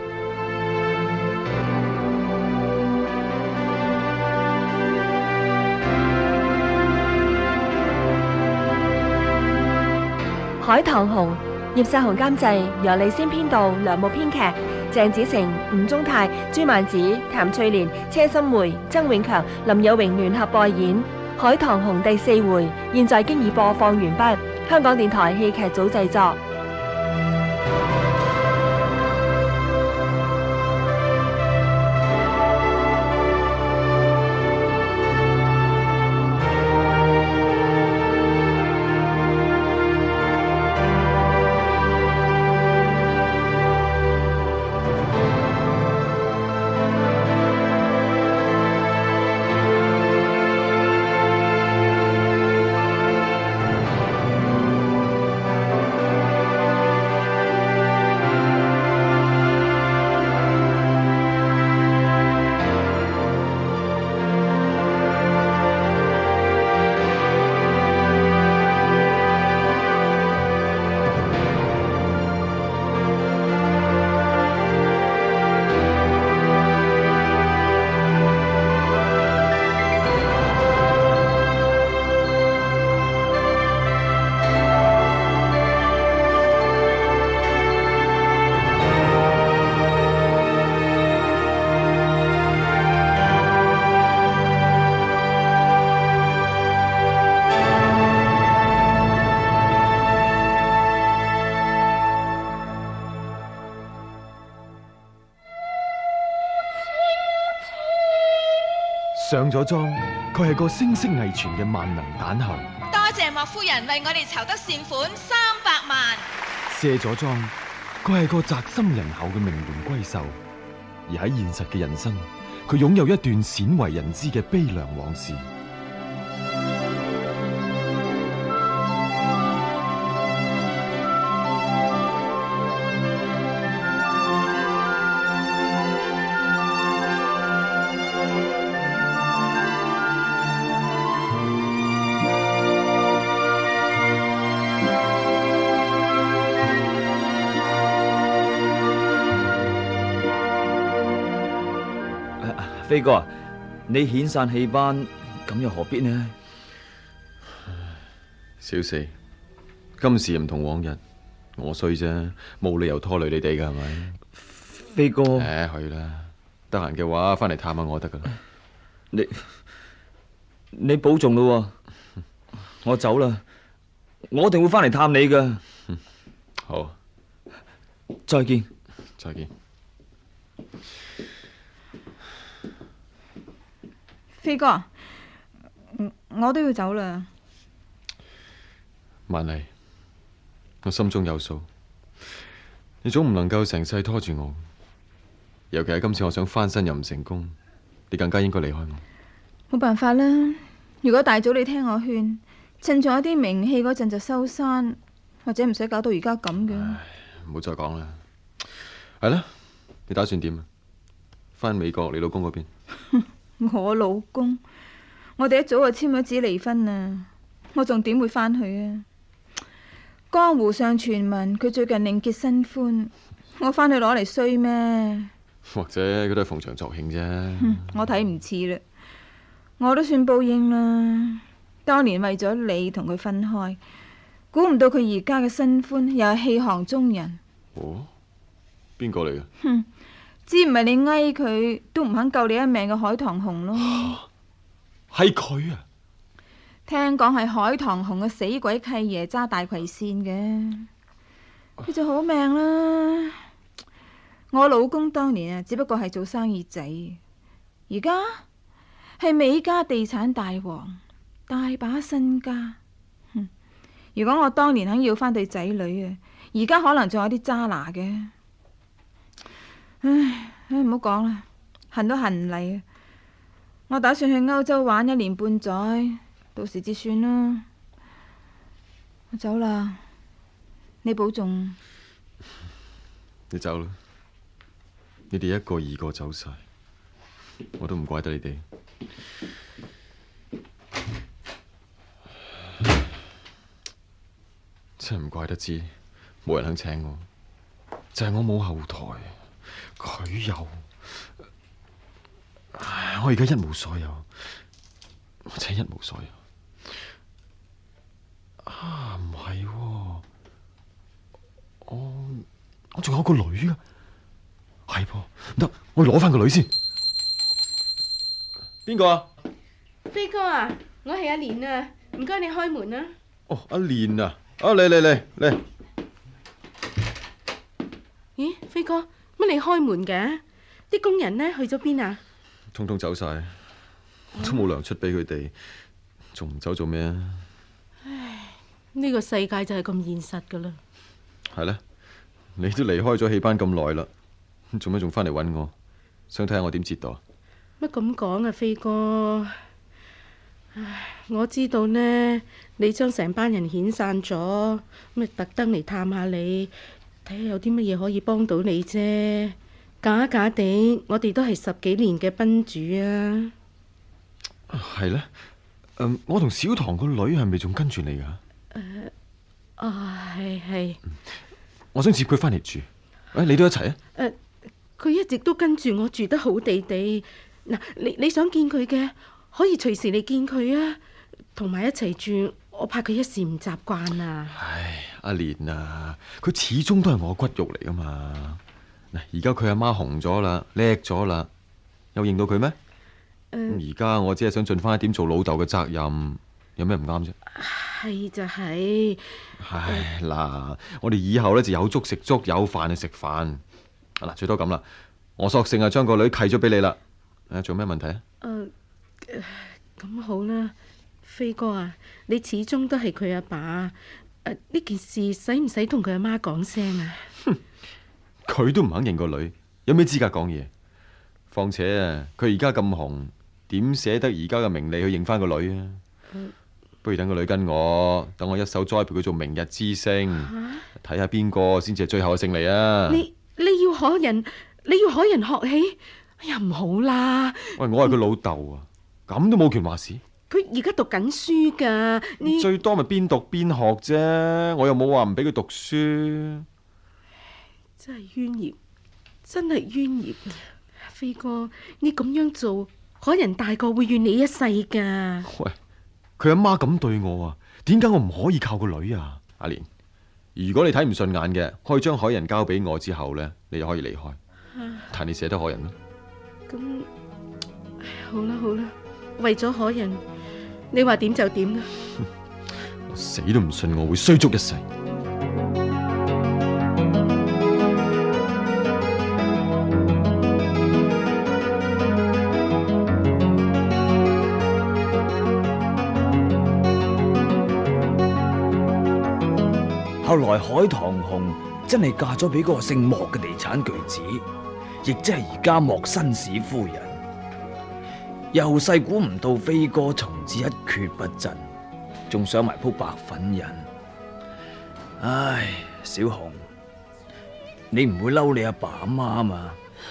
海棠紅，葉世雄監製，由李仙編導，梁木編劇，鄭子誠、吳宗泰、朱曼子、譚翠蓮、車心梅、曾永強、林有榮聯合播演《海棠紅》第四回，現在經已播放完畢。香港電台戲劇組製作。 上咗妝，佢係個聲色藝全嘅萬能蛋后； 多謝莫夫人為我哋籌得善款三百萬。 卸咗妝，佢係個宅心仁厚嘅名門閨秀；而喺現實嘅人生，佢擁有一段鮮為人知嘅悲涼往事。 飛哥啊，你遣散戲班，咁又何必呢？ 小四，今時唔同往日，我衰啫，冇理由拖累你哋噶，係咪？ 飛哥， 誒，去啦，得閒嘅話翻嚟探下我得噶啦。 你你保重咯，我走啦，我一定會翻嚟探你噶。 好， 再見， 再見。 飛哥，我都要走啦。 萬麗，我心中有數，你總唔能夠成世拖住我，尤其係今次我想翻身又唔成功，你更加應該離開我。 冇辦法啦，如果大早你聽我勸，趁仲有啲名氣嗰陣就收山，或者唔使搞到而家咁嘅。 唔好再講啦。係啦，你打算點啊？翻美國你老公嗰邊？ 我老公，我哋一早就簽咗紙離婚啦，我仲點會翻去啊？江湖上傳聞佢最近另結新歡，我翻去攞嚟衰咩？ 或者佢都係逢場作興啫。 嗯，我睇唔似啦，我都算報應啦。當年為咗你同佢分開，估唔到佢而家嘅新歡又係戲行中人。 哦，邊個嚟嘅？ 哼！知唔係你哀佢都唔肯救你一命嘅海棠紅咯。 係佢啊！ 聽講係海棠紅嘅死鬼契爺揸大葵扇嘅，佢就好命啦。我老公當年啊，只不過係做生意仔，而家係美家地產大王，大把身家。哼！如果我當年肯要翻對仔女啊，而家可能仲有啲渣拿嘅。唉唉，唔好講啦，恨都恨唔嚟啊！我打算去歐洲玩一年半載，到時至算啦。我走啦，你保重。 你走啦，你哋一個二個走晒，我都唔怪得你哋。真係唔怪得知，冇人肯請我，就係我冇後台。佢有，我而家一無所有，我真係一無所有。啊，唔係喎，我我仲有個女啊，係噃，唔得，我要攞翻個女先。邊個啊？ 飛哥啊，我係阿蓮啊，唔該你開門啊。 哦，阿蓮啊，啊嚟嚟嚟嚟。 咦，飛哥？乜你開門嘅？啲工人呢去咗邊啊？ 通通走晒，都冇糧出俾佢哋，仲唔走做咩啊？ 唉，呢個世界就係咁現實噶啦。 係咧，你都離開咗戲班咁耐啦，做咩仲翻嚟揾我？想睇下我點折墮？ 乜咁講啊，飛哥？唉，我知道呢，你將成班人遣散咗，咪特登嚟探下你。睇下有啲乜嘢可以幫到你啫，假假地，我哋都係十幾年嘅賓主啊。 係咧，嗯，我同小棠個女係咪仲跟住你噶？ 誒，啊，係係。 我想接佢翻嚟住，誒，你都一齊啊？ 誒，佢一直都跟住我住得好地地。嗱，你你想見佢嘅，可以隨時嚟見佢啊，同埋一齊住。我怕佢一時唔習慣啊！ 唉，阿蓮啊，佢始終都係我骨肉嚟噶嘛。嗱，而家佢阿媽紅咗啦，叻咗啦，有認到佢咩？咁而家我只係想盡翻一點做老豆嘅責任，有咩唔啱啫？ 係就係。 唉嗱，我哋以後咧就有粥食粥，有飯就食飯。嗱，最多咁啦，我索性啊將個女契咗俾你啦。誒，仲有咩問題啊？ 誒， 咁好啦，飛哥啊，你始終都係佢阿爸，誒呢件事使唔使同佢阿媽講聲啊？ 佢都唔肯認個女，有咩資格講嘢？況且啊，佢而家咁紅，點捨得而家嘅名利去認翻個女啊？嗯、不如等個女跟我，等我一手栽培佢做明日之星，睇下邊個先至係最後嘅勝利啊！ 你你要可人，你要可人學起，哎呀唔好啦！ 喂，我係佢老豆啊，咁都冇權話事。 佢而家讀緊書噶，你最多咪邊讀邊學啫，我又冇話唔俾佢讀書。 真係冤孽，真係冤孽啊！飛哥，你咁樣做，可人大個會怨你一世噶。 喂，佢阿媽咁對我啊，點解我唔可以靠個女啊？阿蓮，如果你睇唔順眼嘅，可以將海人交俾我之後呢，你就可以離開。但你捨得海人咩？ 咁好啦好啦，為咗海人，你話點就點啦。 我死都唔信我會衰足一世。 後來海棠紅真係嫁咗俾嗰個姓莫嘅地產巨子，亦即係而家莫紳士夫人。又細估唔到飛哥從此一蹶不振，仲上埋鋪白粉癮。唉，小紅，你唔會嬲你阿爸阿媽嘛？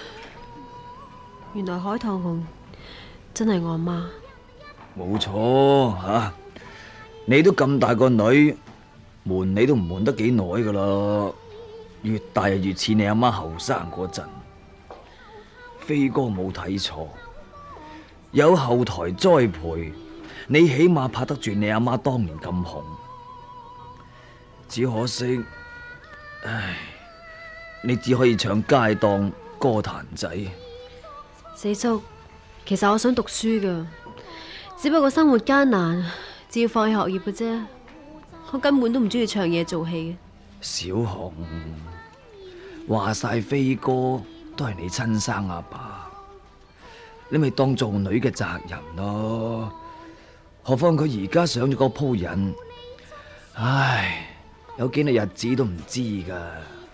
原來海棠紅真係我阿媽。 冇錯吓，你都咁大個女。瞞你都唔瞞得幾耐噶啦，越大就越似你阿媽後生嗰陣。飛哥冇睇錯，有後台栽培，你起碼拍得住你阿媽當年咁紅。只可惜，唉，你只可以唱街檔歌壇仔。 四叔，其實我想讀書噶，只不過生活艱難，只要放棄學業嘅啫。我根本都唔中意唱嘢做戲嘅。 小紅，話晒飛哥都係你親生阿爸，你咪當做女嘅責任咯。何況佢而家上咗個鋪癮，唉，有幾多日子都唔知噶。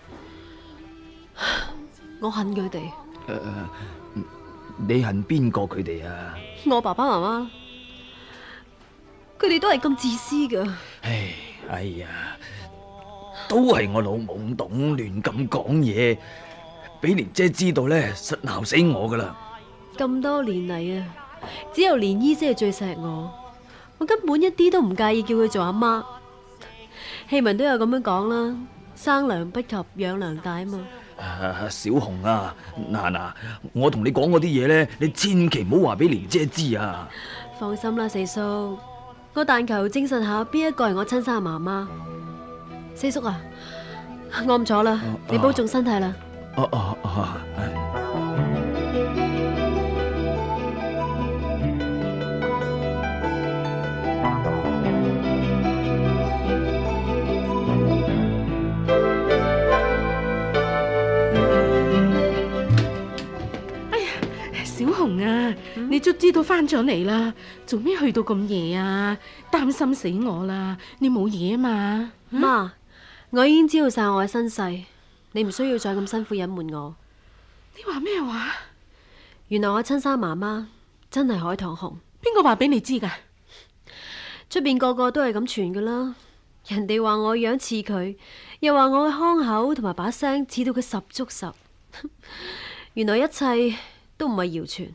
我恨佢哋。 誒、呃，你恨邊個佢哋啊？ 我爸爸媽媽，佢哋都係咁自私噶。 唉。哎呀，都係我老懵懂，亂咁講嘢，俾蓮姐知道咧，實鬧死我噶啦！ 咁多年嚟啊，只有蓮姨先係最錫我，我根本一啲都唔介意叫佢做阿媽。戲文都有咁樣講啦，生娘不及養娘大嘛。 啊，小紅啊，嗱嗱，我同你講嗰啲嘢咧，你千祈唔好話俾蓮姐知啊！ 放心啦，四叔。我但求證實下邊一個係我親生媽媽。四叔啊，我唔坐啦，啊、你保重身體啦。 哦哦哦。 哎呀，小紅啊！嗯、你卒知道翻咗嚟啦，做咩去到咁夜啊？擔心死我啦！你冇嘢啊嘛？ 媽、啊，我已經知道晒我嘅身世，你唔需要再咁辛苦隱瞞我。 你話咩話？ 原來我親生媽媽真係海棠紅。 邊個話俾你知噶？ 出邊個個都係咁傳噶啦，人哋話我樣似佢，又話我嘅腔口同埋把聲似到佢十足十。原來一切都唔係謠傳。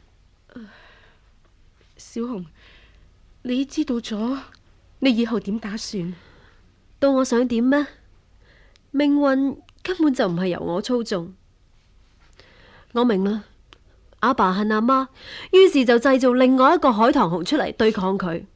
小紅，你知道咗，你以後點打算？ 到我想點咩？命運根本就唔係由我操縱。我明啦，阿爸恨阿媽，於是就製造另外一個海棠紅出嚟對抗佢。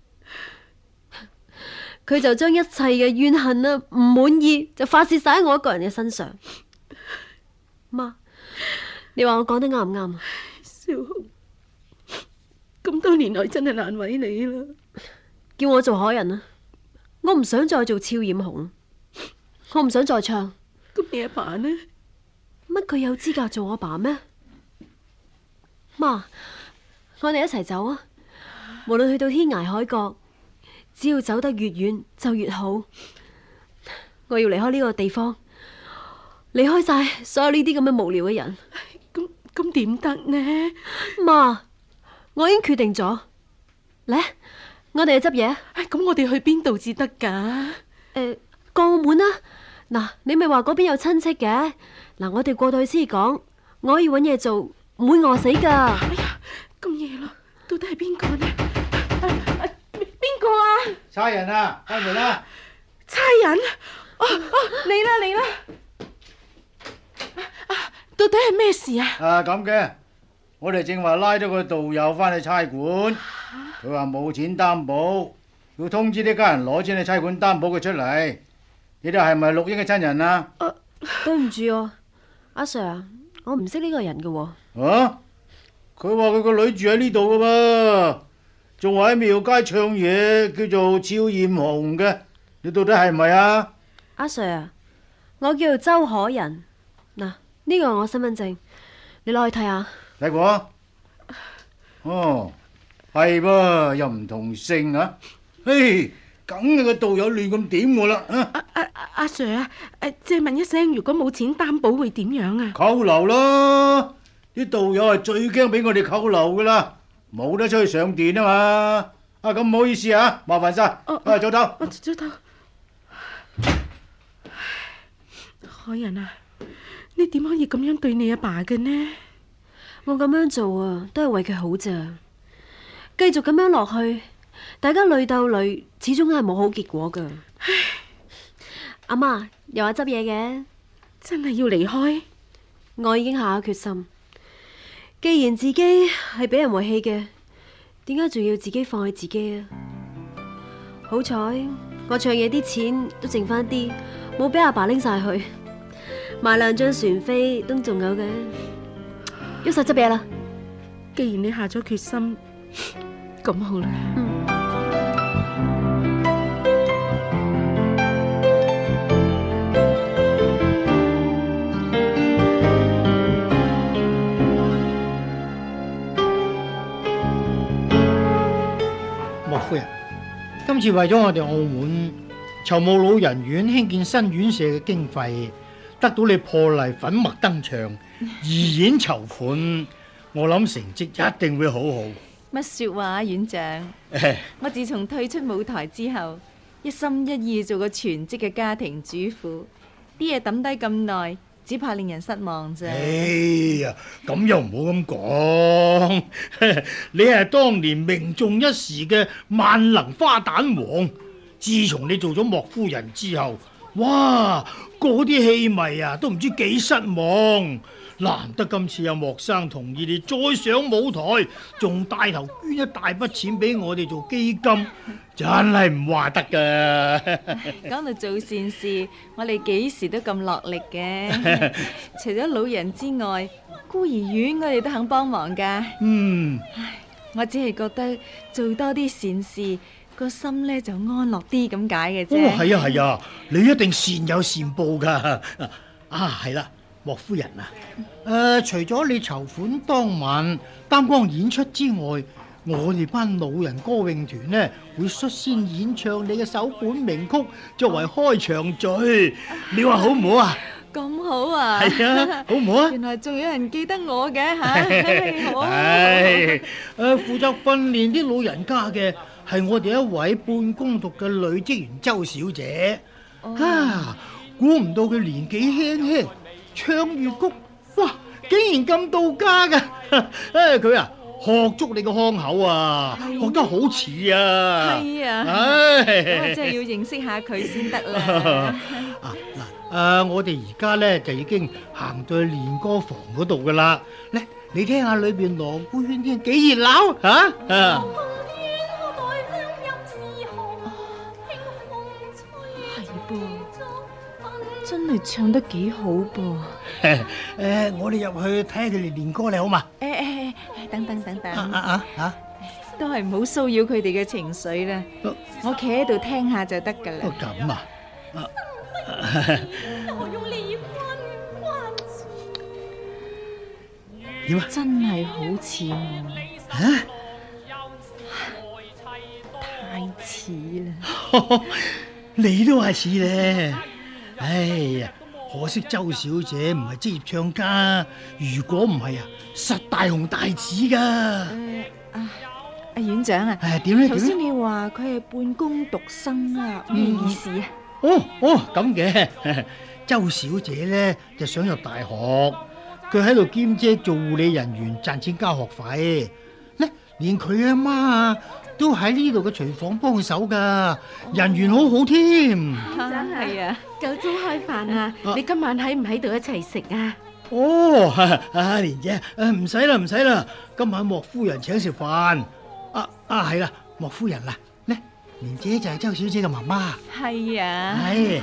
佢就將一切嘅怨恨啊、唔滿意就發洩晒喺我一個人嘅身上。媽，你話我講得啱唔啱啊？ 小紅，咁多年來真係難為你啦。 叫我做海人啊！我唔想再做俏艷紅，我唔想再唱。 咁你阿爸呢？ 乜佢有資格做我爸咩？媽，我哋一齊走啊！ 無論去到天涯海角，只要走得越遠就越好。我要離開呢個地方，離開晒所有呢啲咁嘅無聊嘅人。 咁咁點得呢？ 媽，我已經決定咗。嚟，我哋去執嘢。 咁我哋去邊度至得噶？ 誒，過澳門啦。嗱，你咪話嗰邊有親戚嘅。嗱，我哋過到去先講，我可以搵嘢做，唔會餓死噶。 哎呀，咁夜咯，到底係邊個呢？邊個啊？ 差人啊，開門啦！ 差人？哦哦，嚟啦嚟啦！啊，到底係咩事啊？ 啊咁嘅，我哋正話拉咗個道友翻去差館，佢話冇錢擔保，要通知呢家人攞錢去差館擔保佢出嚟。你哋係咪陸英嘅親人啊？ 啊，對唔住啊，阿 Sir 啊，我唔識呢個人嘅喎。 啊？佢話佢個女住喺呢度噶噃，仲話喺廟街唱嘢，叫做趙艷紅嘅。你到底係咪啊？ 阿 Sir 啊，我叫做周可人。嗱，呢個係我身份證，你攞去睇下。 睇過？哦，係噃，又唔同姓啊！嘿，梗係個道友亂咁點我啦！啊， 阿阿阿 Sir 啊，誒，借問一聲，如果冇錢擔保會點樣啊？ 扣留啦！啲道友係最驚俾我哋扣留噶啦，冇得出去上殿啊嘛！啊，咁唔好意思啊，麻煩晒。啊，早唞。 我早唞。可人啊，你點可以咁樣對你阿爸嘅呢？ 我咁樣做啊，都係為佢好咋。繼續咁樣落去，大家累鬥累，始終都係冇好結果噶。阿媽又話執嘢嘅， 真係要離開？ 我已經下咗決心。既然自己係俾人遺棄嘅，點解仲要自己放棄自己啊？好彩我唱嘢啲錢都剩翻啲，冇俾阿爸拎晒去，買兩張船飛都仲有嘅。喐手執嘢啦！ 既然你下咗決心，咁好啦。 嗯莫夫人，今次為咗我哋澳門籌募老人院興建新院舍嘅經費，得到你破例粉墨登場，義演籌款，我諗成績一定會好好。 乜說話，院長？我自從退出舞台之後，一心一意做個全職嘅家庭主婦，啲嘢抌低咁耐，只怕令人失望啫。 哎呀，咁又唔好咁講，你係當年名重一時嘅萬能花旦王，自從你做咗莫夫人之後，哇，嗰啲戲迷啊都唔知幾失望。難得今次有莫生同意你再上舞台，仲帶頭捐一大筆錢俾我哋做基金，真係唔話得噶。 講到做善事，我哋幾時都咁落力嘅。除咗老人之外，孤兒院我哋都肯幫忙噶。 嗯， 唉，我只係覺得做多啲善事，個心呢就安樂啲咁解嘅啫。 哦，係啊係啊，你一定善有善報噶。啊，係啦。莫夫人啊，誒、呃，除咗你籌款當晚擔綱演出之外，我哋班老人歌詠團呢會率先演唱你嘅首本名曲作為開場序，你話好唔好啊？ 咁好啊！ 係啊，好唔好啊？ 原來仲有人記得我嘅吓，好啊！ 係誒，負責訓練啲老人家嘅係我哋一位半工讀嘅女職員周小姐。哦、啊，估唔到佢年紀輕輕。唱粵曲，哇！竟然咁到家噶，誒佢啊學足你個腔口啊，學得好似啊， 係啊， 唉， 我真係要認識下佢先得啦。 啊嗱，誒我哋而家咧就已經行到去練歌房嗰度噶啦，咧你聽下裏邊鑼鼓喧天幾熱鬧嚇啊！ 真係唱得幾好噃！ 誒，我哋入去睇下佢哋練歌你好嘛？ 誒誒誒，等等等等， 啊啊啊！ 都係唔好騷擾佢哋嘅情緒啦。我企喺度聽下就得噶啦。 咁啊！點啊？ 真係好似我。 嚇！ 你都話似咧。哎呀，可惜周小姐唔係職業唱家，如果唔係啊，實大紅大紫噶。 誒啊，阿院長啊， 誒點咧？ 頭點咧？ 先你話佢係半工讀生啊，咩意思啊？ 哦哦，咁嘅。周小姐咧就想入大學，佢喺度兼職做護理人員賺錢交學費。咧，連佢阿媽啊都喺呢度嘅廚房幫手噶，人緣好好添。 真係啊！ 夠鐘開飯啊！你今晚喺唔喺度一齊食啊？ 哦，阿蓮姐，誒唔使啦唔使啦，今晚莫夫人請食飯。啊啊係啦，莫夫人啦，咧蓮姐就係周小姐嘅媽媽。 係啊。 係。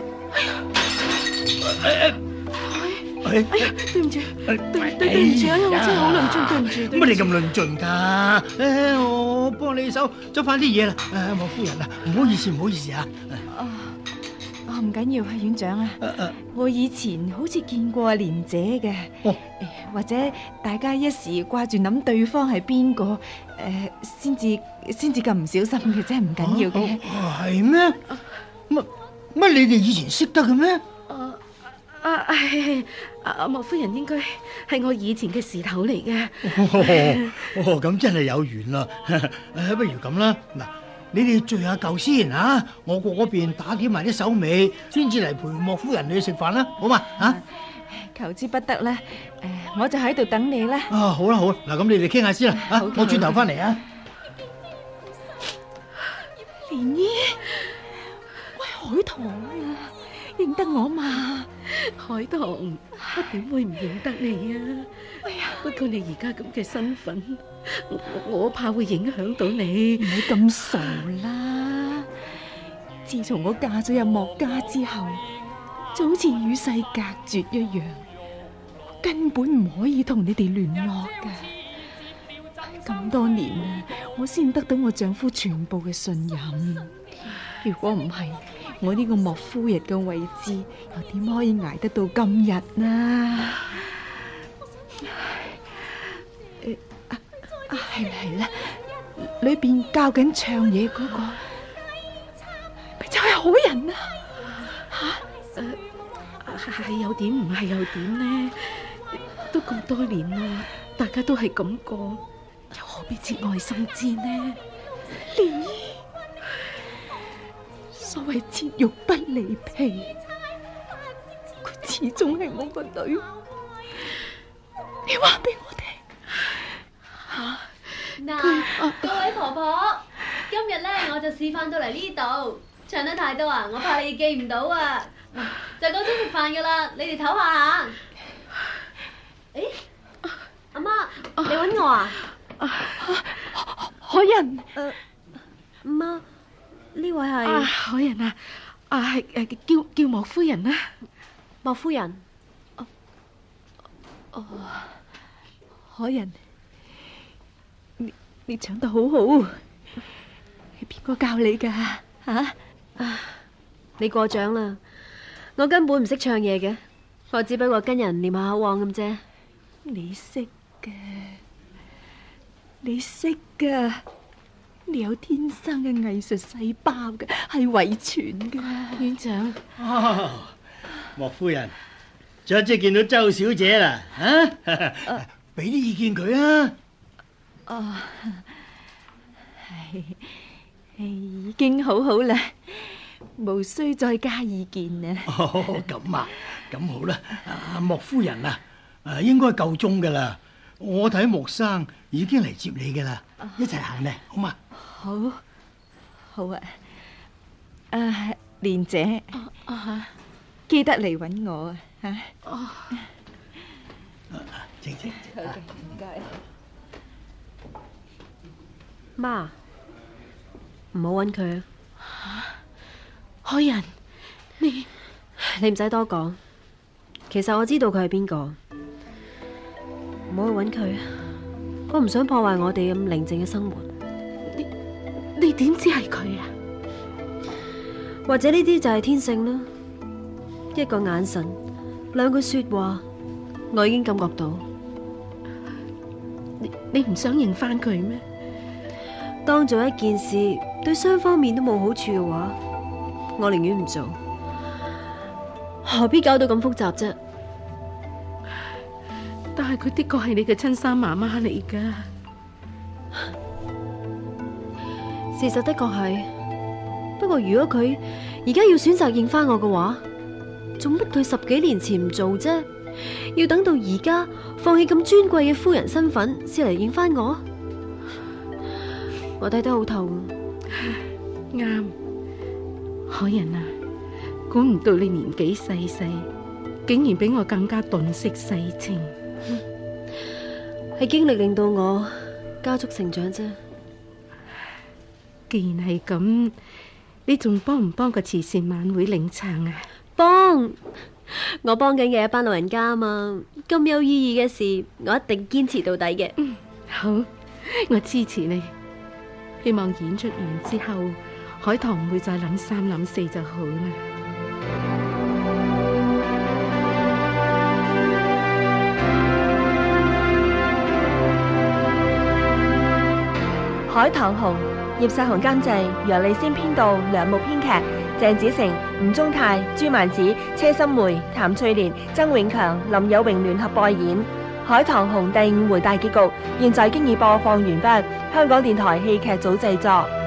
哎呀，對唔住，對對對唔住啊！我真係好論盡，對唔住。 乜你咁論盡㗎？誒，我幫你手執翻啲嘢啦。誒，莫夫人啊，唔好意思，唔好意思啊。 哦，哦唔緊要啊，院長啊，我以前好似見過阿蓮姐嘅。 哦， 或者大家一時掛住諗對方係邊個，誒，先至先至咁唔小心嘅啫，唔緊要嘅。 係咩？乜乜你哋以前識得嘅咩？ 啊，係阿莫夫人應該係我以前嘅事頭嚟嘅。 哦，咁真係有緣啦。誒，不如咁啦，嗱，你哋聚下舊先啊，我過嗰邊打點埋啲手尾，先至嚟陪莫夫人你去食飯啦，好嘛？嚇， 求之不得啦。誒，我就喺度等你啦。 啊，好啦好啦，嗱，咁你哋傾下先啦，啊，我轉頭翻嚟啊。 蓮姨，喂，海棠啊，認得我嘛？ 海棠，我點會唔認得你啊？哎呀，不過你而家咁嘅身份，我我怕會影響到你。 唔好咁傻啦！自從我嫁咗入莫家之後，就好似與世隔絕一樣，根本唔可以同你哋聯絡㗎。咁多年啦，我先得到我丈夫全部嘅信任。如果唔係，我呢個莫夫人嘅位置又點可以捱得到今日呢？誒啊啊係啦係啦，裏邊教緊唱嘢嗰個，咪就係好人啊！ 吓，誒係又點唔係又點呢？都咁多年啦，大家都係咁過，又何必節外生枝呢？ 蓮姨。所謂切肉不離皮，佢始終係我個女。你話俾我聽吓嗱，各位婆婆，今日咧我就示範到嚟呢度，唱得太多啊，我怕你記唔到啊。就夠鐘食飯噶啦，你哋唞下吓。誒，阿媽，你搵我啊？ 海人， 誒，媽。呢位係啊，海人啊，啊係誒叫叫莫夫人啊， 莫夫人。 哦，哦，海人，你你唱得好好，係邊個教你噶？吓啊，你過獎啦，我根本唔識唱嘢嘅，我只不過跟人念下口簧咁啫。 你識嘅，你識嘅。你有天生嘅藝術細胞嘅，係遺傳嘅。 院長， 哦，莫夫人，再即係見到周小姐啦，啊，俾啲意見佢啊。 哦，係係已經好好啦，無需再加意見啦。 哦，咁啊，咁好啦，阿莫夫人啊，誒，應該夠鐘噶啦。我睇莫生已經嚟接你噶啦，一齊行咧，好嘛？ 好，好啊！啊，蓮姐， 啊， 記得嚟搵我啊！吓， 哦， 靜靜， 好嘅，唔該。 媽，唔好搵佢啊！ 海人，你你唔使多講，其實我知道佢係邊個，唔好去搵佢啊！我唔想破壞我哋咁寧靜嘅生活。 你點知係佢啊？ 或者呢啲就係天性啦，一個眼神，兩句說話，我已經感覺到。 你你唔想認翻佢咩？ 當做一件事對雙方面都冇好處嘅話，我寧願唔做，何必搞到咁複雜啫？ 但係佢的確係你嘅親生媽媽嚟噶。 事實的確係，不過如果佢而家要選擇認翻我嘅話，仲逼佢十幾年前唔做啫？要等到而家放棄咁尊貴嘅夫人身份先嚟認翻我？我睇得好痛。 啱，海人啊，估唔到你年紀細細，竟然比我更加洞悉世情。 係經歷令到我加速成長啫。 既然係咁，你仲幫唔幫個慈善晚會領撐啊？ 幫，我幫緊嘅一班老人家啊嘛，咁有意義嘅事，我一定堅持到底嘅。 嗯，好，我支持你。希望演出完之後，海棠唔會再諗三諗四就好啦。 海棠紅，葉世雄監製，楊麗仙編導，梁木編劇，鄭子誠、吳宗泰、朱曼子、車心梅、譚翠蓮、曾永強、林有榮聯合播演《海棠紅》第五回大結局，現在經已播放完畢。香港電台戲劇組製作。